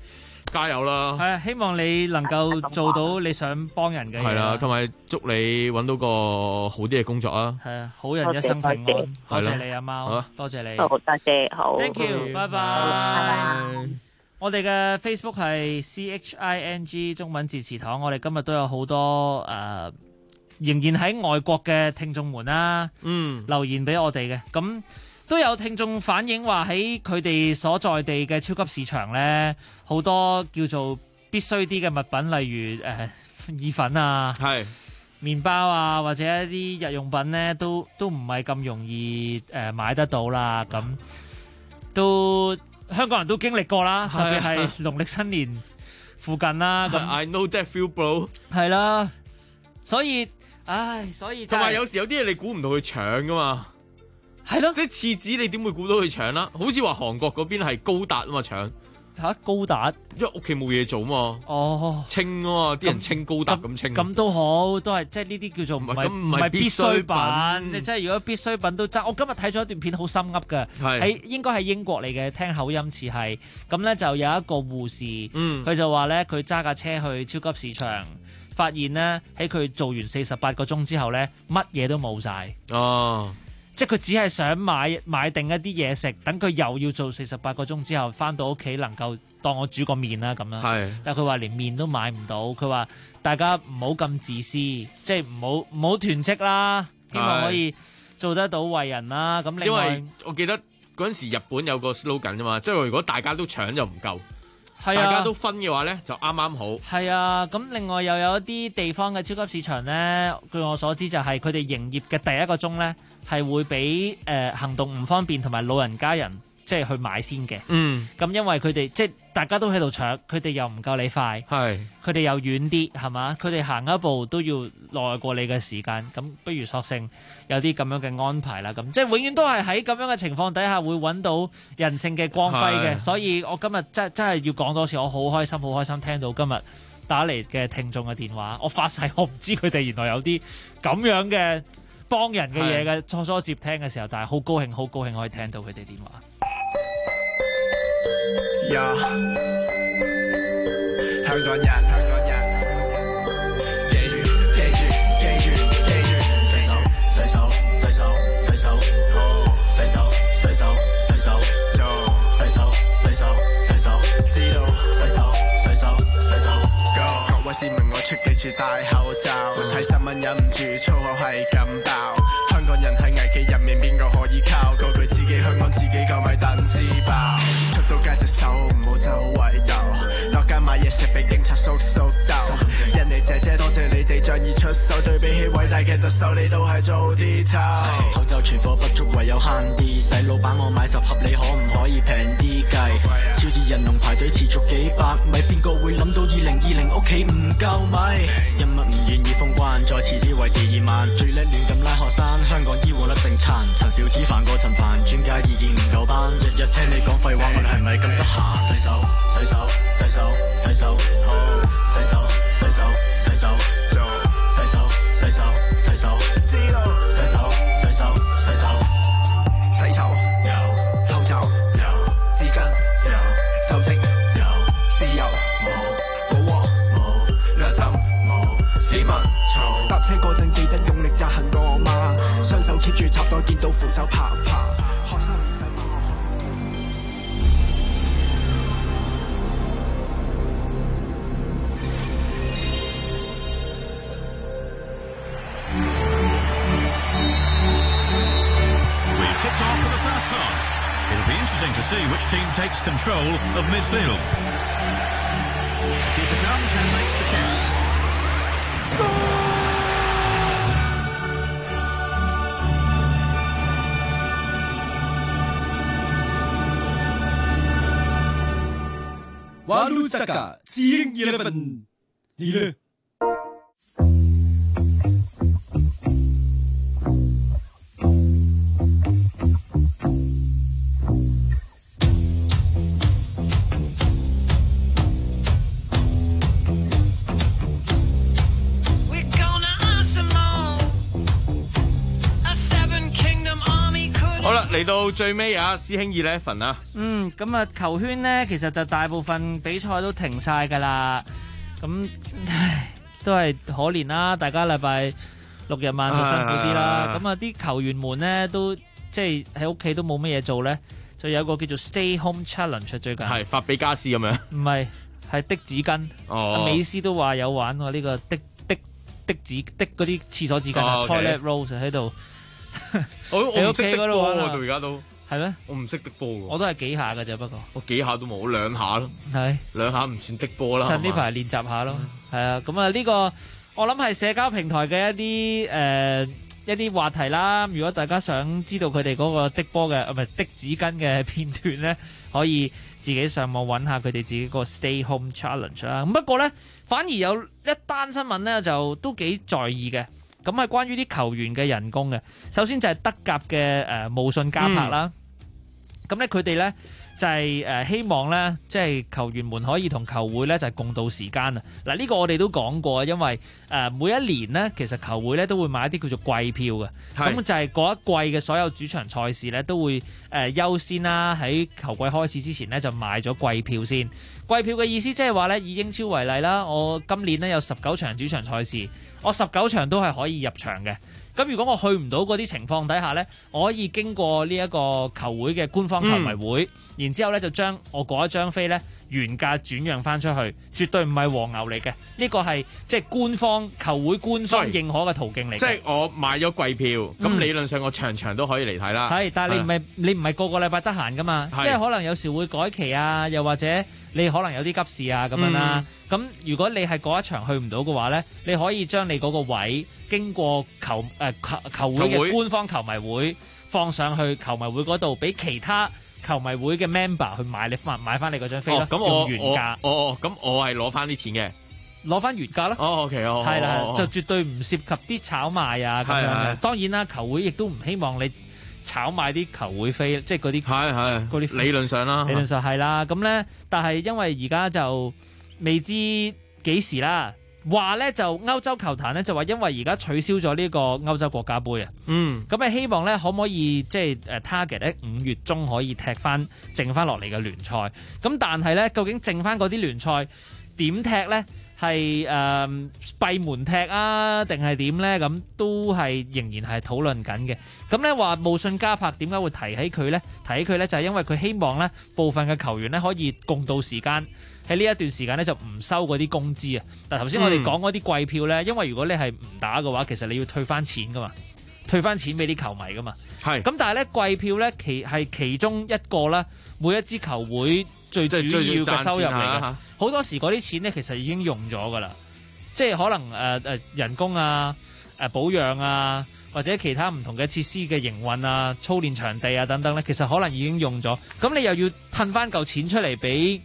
加油啦！ 係啊，希望你能夠做到你想幫人嘅嘢。 係啦，同埋祝你揾到個好啲嘅工作啊！ 係啊，好人一生平安。多謝你阿貓，多謝你。 好，多謝，好。 Thank you，拜拜。我哋嘅 Facebook 係 CHING 中文字詞堂，我哋今日都有好多仍然喺外國嘅聽眾們啦，留言俾我哋嘅，咁都有聽眾反映話喺佢哋所在地嘅超級市場呢，好多叫做必須啲嘅物品，例如意粉啊、麵包啊，或者一啲日用品呢，都唔係咁容易買得到啦。咁都香港人都經歷過啦，特別係農曆新年附近啦。咁 I know that feel, bro。 係啦，所以同埋有時有啲嘢你估唔到佢搶噶嘛。 係咯， 啲廁紙你點會估到佢搶啦？好似話韓國嗰邊係高達啊嘛搶嚇高達， 因為屋企冇嘢做嘛。 哦， 清啊嘛，啲人清高達咁清。 咁都好，都係即係呢啲叫做唔係必需品。你即係如果必需品都爭，我今日睇咗一段片好心噏嘅，喺應該係英國嚟嘅，聽口音似係。咁咧就有一個護士，佢就話咧佢揸架車去超級市場。發現咧喺佢做完48個鐘之後咧，乜嘢都冇晒。哦，即係佢只係想買定一啲嘢食，等佢又要做48個鐘之後，翻到屋企能夠當我煮個麵啦咁樣。係，但係佢話連麵都買唔到。佢話大家唔好咁自私，即係唔好囤積啦，希望可以做得到為人啦。咁另外， 因為我記得嗰陣時日本有個 slogan 啫嘛，即係如果大家都搶就唔夠。 係啊， 大家都分嘅話呢，就啱啱好。 係啊，咁另外又有一啲地方嘅超級市場呢，據我所知就係佢哋營業嘅第一個鐘呢，係會俾行動唔方便同埋老人家人即係去買先嘅。咁因為佢哋即係大家都喺度搶，佢哋又唔夠你快，佢哋又遠啲，係嘛？佢哋行一步都要耐過你嘅時間，咁不如索性有啲咁樣嘅安排啦。咁即係永遠都係喺咁樣嘅情況底下會揾到人性嘅光輝嘅。所以我今日真係要講多次，我好開心聽到今日打嚟嘅聽眾嘅電話。我發誓我唔知佢哋原來有啲咁樣嘅幫人嘅嘢嘅，初接聽嘅時候，但係好高興可以聽到佢哋電話。 香港人，記住，洗手，好，洗手，知道，洗手 ，Go。各位市民，我出記住戴口罩，睇新聞忍唔住粗口係咁爆。香港人喺危機入面，邊個可以靠？個句自己香港自己夠咪等自爆。出到街隻手唔好周圍遊，落街買嘢食俾警察叔叔鬥。人哋姐姐多謝你哋仗義出手，對比起偉大嘅特首，你都係做啲頭。口罩存貨不足，唯有慳啲。細老闆我買10盒，你可唔可以平啲計？超市人龍排隊持續幾百米，邊個會諗到2020屋企唔夠米？因乜唔願意封關，再遲啲為第2晚。最叻亂咁拉學生，香港醫護率正殘。陳小子煩過陳帆，專家意見唔夠班。日日聽你講廢話，我哋係咪咁得閒？洗手，好，洗手，做，洗手，知道，洗手，洗手，有，口罩，有，紙巾，有，酒精，有，自由，冇，保鑊，冇，良心，冇，市民，嘈，搭車嗰陣記得用力紮痕過馬，雙手 keep 住插袋，見到扶手拍拍，學生唔使幫我。 To see which team takes control of midfield. Keeper comes and makes the catch. Walu Saka, Seeing 11. Hila. 嚟到最尾啊，師兄11啊。 咁啊，球圈呢，其實就大部分比賽都停晒㗎啦。咁都係可憐啦，大家禮拜6日晚就辛苦啲啦。咁啊，啲球員們呢，都即係喺屋企都冇乜嘢做咧，就有個叫做 Stay Home Challenge 最近。 係法比加斯咁樣？ 唔係，係的紙巾。阿美斯都話有玩喎，呢個的嗰啲廁所紙巾 toilet rolls 喺度。 我唔識的波喎，到而家都係咩？ 我唔識的波喎， 我都係幾下㗎啫，不過我幾下都冇，2下咯。係2下唔算的波啦。 趁呢排練習下咯。係啊，咁啊呢個我諗係社交平台嘅一啲話題啦。如果大家想知道佢哋嗰個的波嘅唔係的紙巾嘅片段咧，可以自己上網揾下佢哋自己個 Stay Home Challenge 啦。咁不過咧，反而有一單新聞咧就都幾在意嘅。咁係關於啲球員嘅人工嘅。首先就係德甲嘅慕遜加柏啦。咁咧佢哋咧就係希望咧，即係球員們可以同球會咧就係共度時間啊！嗱，呢個我哋都講過，因為每一年咧其實球會咧都會買一啲叫做季票嘅。咁就係嗰一季嘅所有主場賽事咧都會優先啦，喺球季開始之前咧就買咗季票先。季票嘅意思即係話咧，以英超為例啦，我今年咧有19場主場賽事，我19場都係可以入場嘅。咁如果我去唔到嗰啲情況底下呢，我可以經過呢一個球會嘅官方球迷會，然之後呢就將我嗰一張飛呢原價轉讓翻出去，絕對唔係黃牛嚟嘅。呢個係即係官方球會官方認可嘅途徑嚟嘅。 即係我買咗季票，咁理論上我場場都可以嚟睇啦。 係，但係你唔係個個禮拜得閒噶嘛，即係可能有時會改期啊，又或者你可能有啲急事啊咁樣啦。咁如果你係嗰一場去唔到嘅話呢，你可以將你嗰個位經過球會嘅官方球迷會放上去球迷會嗰度，俾其他球迷會嘅 member 去買翻你嗰張飛咯。用原價。 咁我係攞翻啲錢嘅， 攞翻原價咯。 OK， 係啦，就絕對唔涉及啲炒賣啊咁樣嘅。當然啦，球會亦都唔希望你炒賣啲球會飛，即係嗰啲嗰啲。理論上係啦。咁咧，但係因為而家就未知幾時啦。話咧就歐洲球壇咧就話，因為而家取消咗呢個歐洲國家杯啊，咁啊希望咧可唔可以即係target 喺5月中可以踢翻剩翻落嚟嘅聯賽，咁但係咧究竟剩翻嗰啲聯賽點踢咧？係閉門踢啊，定係點咧？咁都係仍然係討論緊嘅。咁咧話慕遜加柏點解會提起佢咧？提起佢咧就係因為佢希望咧部分嘅球員咧可以共度時間。喺呢一段時間咧就唔收嗰啲工資啊！但頭先我哋講嗰啲季票咧，因為如果你係唔打嘅話，其實你要退翻錢噶嘛，退翻錢俾啲球迷噶嘛。係。咁但係咧季票咧係其中一個啦，每一支球會最主要嘅收入嚟嘅。好多時嗰啲錢咧其實已經用咗噶啦，即係可能人工啊、保養啊，或者其他唔同嘅設施嘅營運啊、操練場地啊等等咧，其實可能已經用咗。咁你又要褪翻嚿錢出嚟俾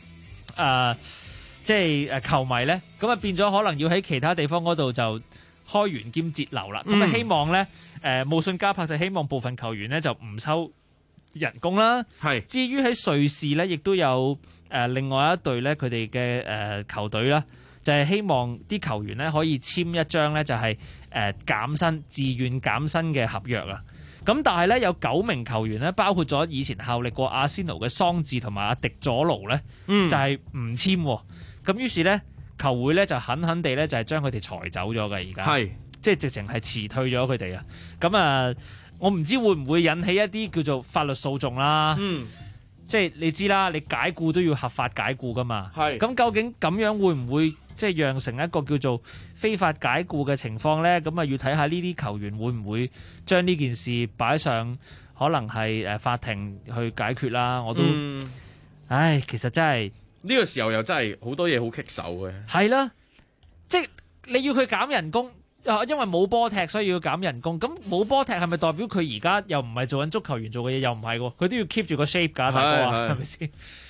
即係球迷咧，咁啊變咗可能要喺其他地方嗰度就開源兼節流啦。咁啊希望咧，慕遜加柏就希望部分球員咧就唔收人工啦。係。至於喺瑞士咧，亦都有另外一隊咧，佢哋嘅球隊啦，就係希望啲球員咧可以簽一張咧就係減薪、自願減薪嘅合約啊。咁但係咧有9名球員咧，包括咗以前效力過阿仙奴嘅桑治同埋阿迪佐奴咧，就係唔簽。咁於是咧球會咧就狠狠地咧就係將佢哋裁走咗嘅，而家係即係直情係辭退咗佢哋啊。咁啊，我唔知會唔會引起一啲叫做法律訴訟啦。即係你知啦，你解僱都要合法解僱噶嘛。係。咁究竟咁樣會唔會即係釀成一個叫做非法解僱嘅情況咧？咁啊要睇下呢啲球員會唔會將呢件事擺上可能係法庭去解決啦。我都，唉，其實真係呢個時候又真係好多嘢好棘手嘅。係啦，即係你要佢減人工。因為冇波踢，所以要減人工。咁冇波踢係咪代表佢而家又唔係做緊足球員做嘅嘢？又唔係喎，佢都要 keep 住個 shape 㗎，大哥啊，係咪先？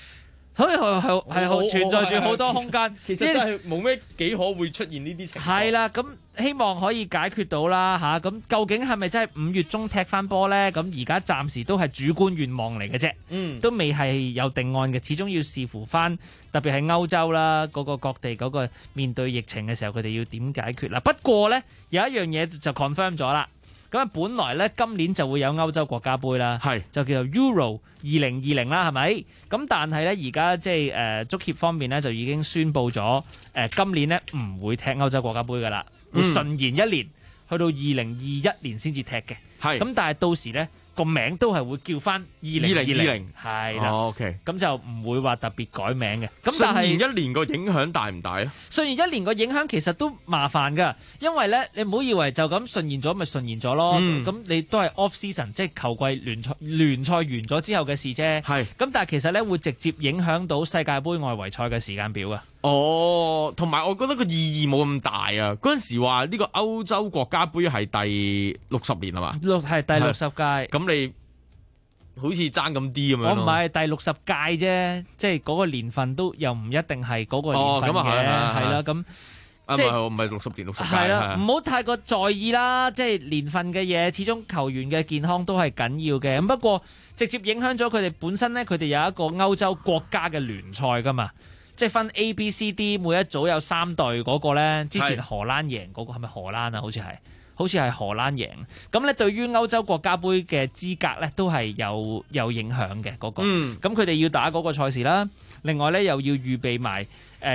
係存在住好多空間。 其實真係冇咩幾可會出現呢啲情況。 係啦，咁希望可以解決到啦嚇。咁究竟係咪真係5月中踢翻波咧？咁而家暫時都係主觀願望嚟嘅啫，都未係有定案嘅。始終要視乎翻，特別係歐洲啦，嗰個各地嗰個面對疫情嘅時候，佢哋要點解決啦？不過咧有一樣嘢就 confirm 咗啦。咁咁啊，本來咧今年就會有歐洲國家杯啦，就叫做 Euro 2020啦，係咪？咁但係咧而家即係足協方面咧就已經宣布咗今年咧唔會踢歐洲國家杯噶啦，會順延一年，去到2021年先至踢嘅。咁但係到時咧個名都係會叫翻2020，係啦。 OK， 咁就唔會話特別改名嘅。咁但係順延一年個影響大唔大啊？ 順延一年個影響其實都麻煩㗎，因為咧你唔好以為就咁順延咗咪順延咗咯。咁你都係 off season， 即係球季聯賽完咗之後嘅事啫。咁但係其實咧會直接影響到世界盃外圍賽嘅時間表啊。 同埋我覺得個意義冇咁大啊！嗰陣時話呢個歐洲國家杯係第60年係嘛？ 係第60屆。 咁你好似爭咁啲咁樣咯。 我唔係第60屆啫，即係嗰個年份都又唔一定係嗰個年份嘅，係啦咁。 即係唔係60年60屆？ 係啦，唔好太過在意啦。即係年份嘅嘢，始終球員嘅健康都係緊要嘅。咁不過直接影響咗佢哋本身咧，佢哋有一個歐洲國家嘅聯賽噶嘛。即係分 A、B、C、D， 每一組有3隊嗰個咧，之前荷蘭贏嗰個係咪荷蘭啊？好似係荷蘭贏。咁咧對於歐洲國家杯嘅資格咧，都係有影響嘅嗰個。咁佢哋要打嗰個賽事啦，另外咧又要預備埋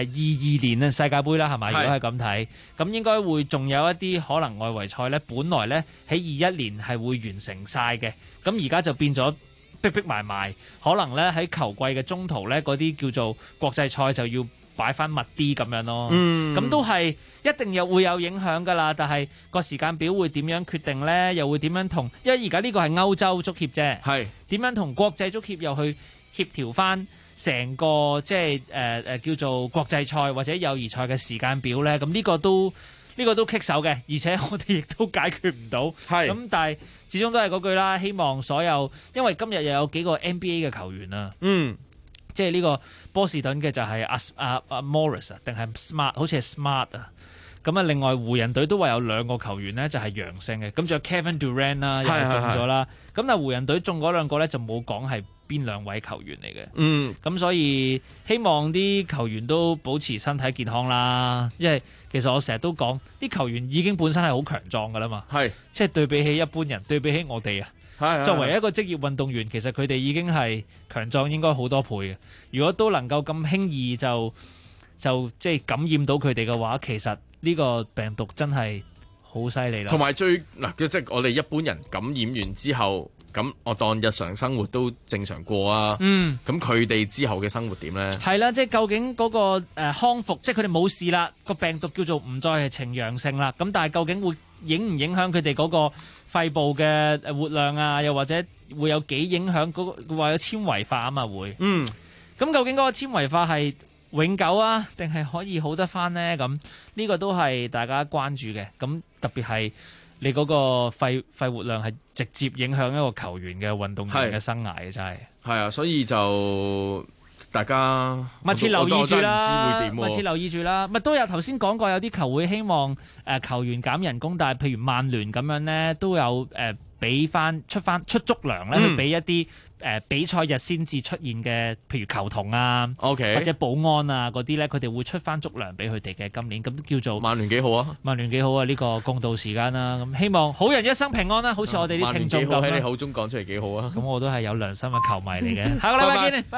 22年嘅世界盃啦，係咪？如果係咁睇，咁應該會仲有一啲可能外圍賽咧，本來咧喺21年係會完成晒嘅，咁而家就變咗。逼埋，可能咧喺球季嘅中途咧，嗰啲叫做國際賽就要擺翻密啲咁樣咯。咁都係一定會有影響㗎啦。但係個時間表會點樣決定咧？又會點樣同？因為而家呢個係歐洲足協啫，點樣同國際足協又去協調翻成個即係叫做國際賽或者友誼賽嘅時間表咧？咁呢個都棘手嘅，而且我哋亦都解決唔到。咁但係始終都係嗰句啦，希望所有，因為今日又有幾個 NBA 嘅球員啊，即係呢個波士頓嘅就係阿 Morris 啊，定係 Smart， 好似係 Smart 啊。咁啊，另外湖人隊都話有2個球員咧就係陽性嘅，咁仲有 Kevin Durant 啦，又係中咗啦。咁但係湖人隊中嗰2個咧就冇講係邊2位球員嚟嘅。咁所以希望啲球員都保持身體健康啦。因為其實我成日都講，啲球員已經本身係好強壯噶啦嘛。即係對比起一般人，對比起我哋啊，作為一個職業運動員，其實佢哋已經係強壯應該好多倍嘅。如果都能夠咁輕易就即係感染到佢哋嘅話，其實呢個病毒真係好犀利啦。同埋即係我哋一般人感染完之後，咁我當日常生活都正常過啊。咁佢哋之後嘅生活點咧？係啦，即係究竟嗰個康復，即係佢哋冇事啦，個病毒叫做唔再係呈陽性啦。咁但係究竟會影唔影響佢哋嗰個肺部嘅活量啊？又或者會有幾影響嗰個話有纖維化啊嘛會？咁究竟嗰個纖維化係永久啊，定係可以好得翻呢？咁呢個都係大家關注嘅。咁特別係你嗰個肺活量係直接影響一個球員嘅運動員嘅生涯嘅，真係。係啊，所以就大家密切留意住啦。密切留意住啦。咪都有頭先講過，有啲球會希望球員減人工，但係譬如曼聯咁樣呢，都有俾出足糧咧，去俾一啲比賽日先至出現嘅，譬如球童啊，或者保安啊嗰啲咧，佢哋會出翻足糧俾佢哋嘅。今年咁叫做曼聯幾好啊！曼聯幾好啊！呢個公道時間啦，咁希望好人一生平安啦，好似我哋啲聽眾咁。曼聯幾好喺你口中講出嚟幾好啊！咁我都係有良心嘅球迷嚟嘅。下個禮拜見。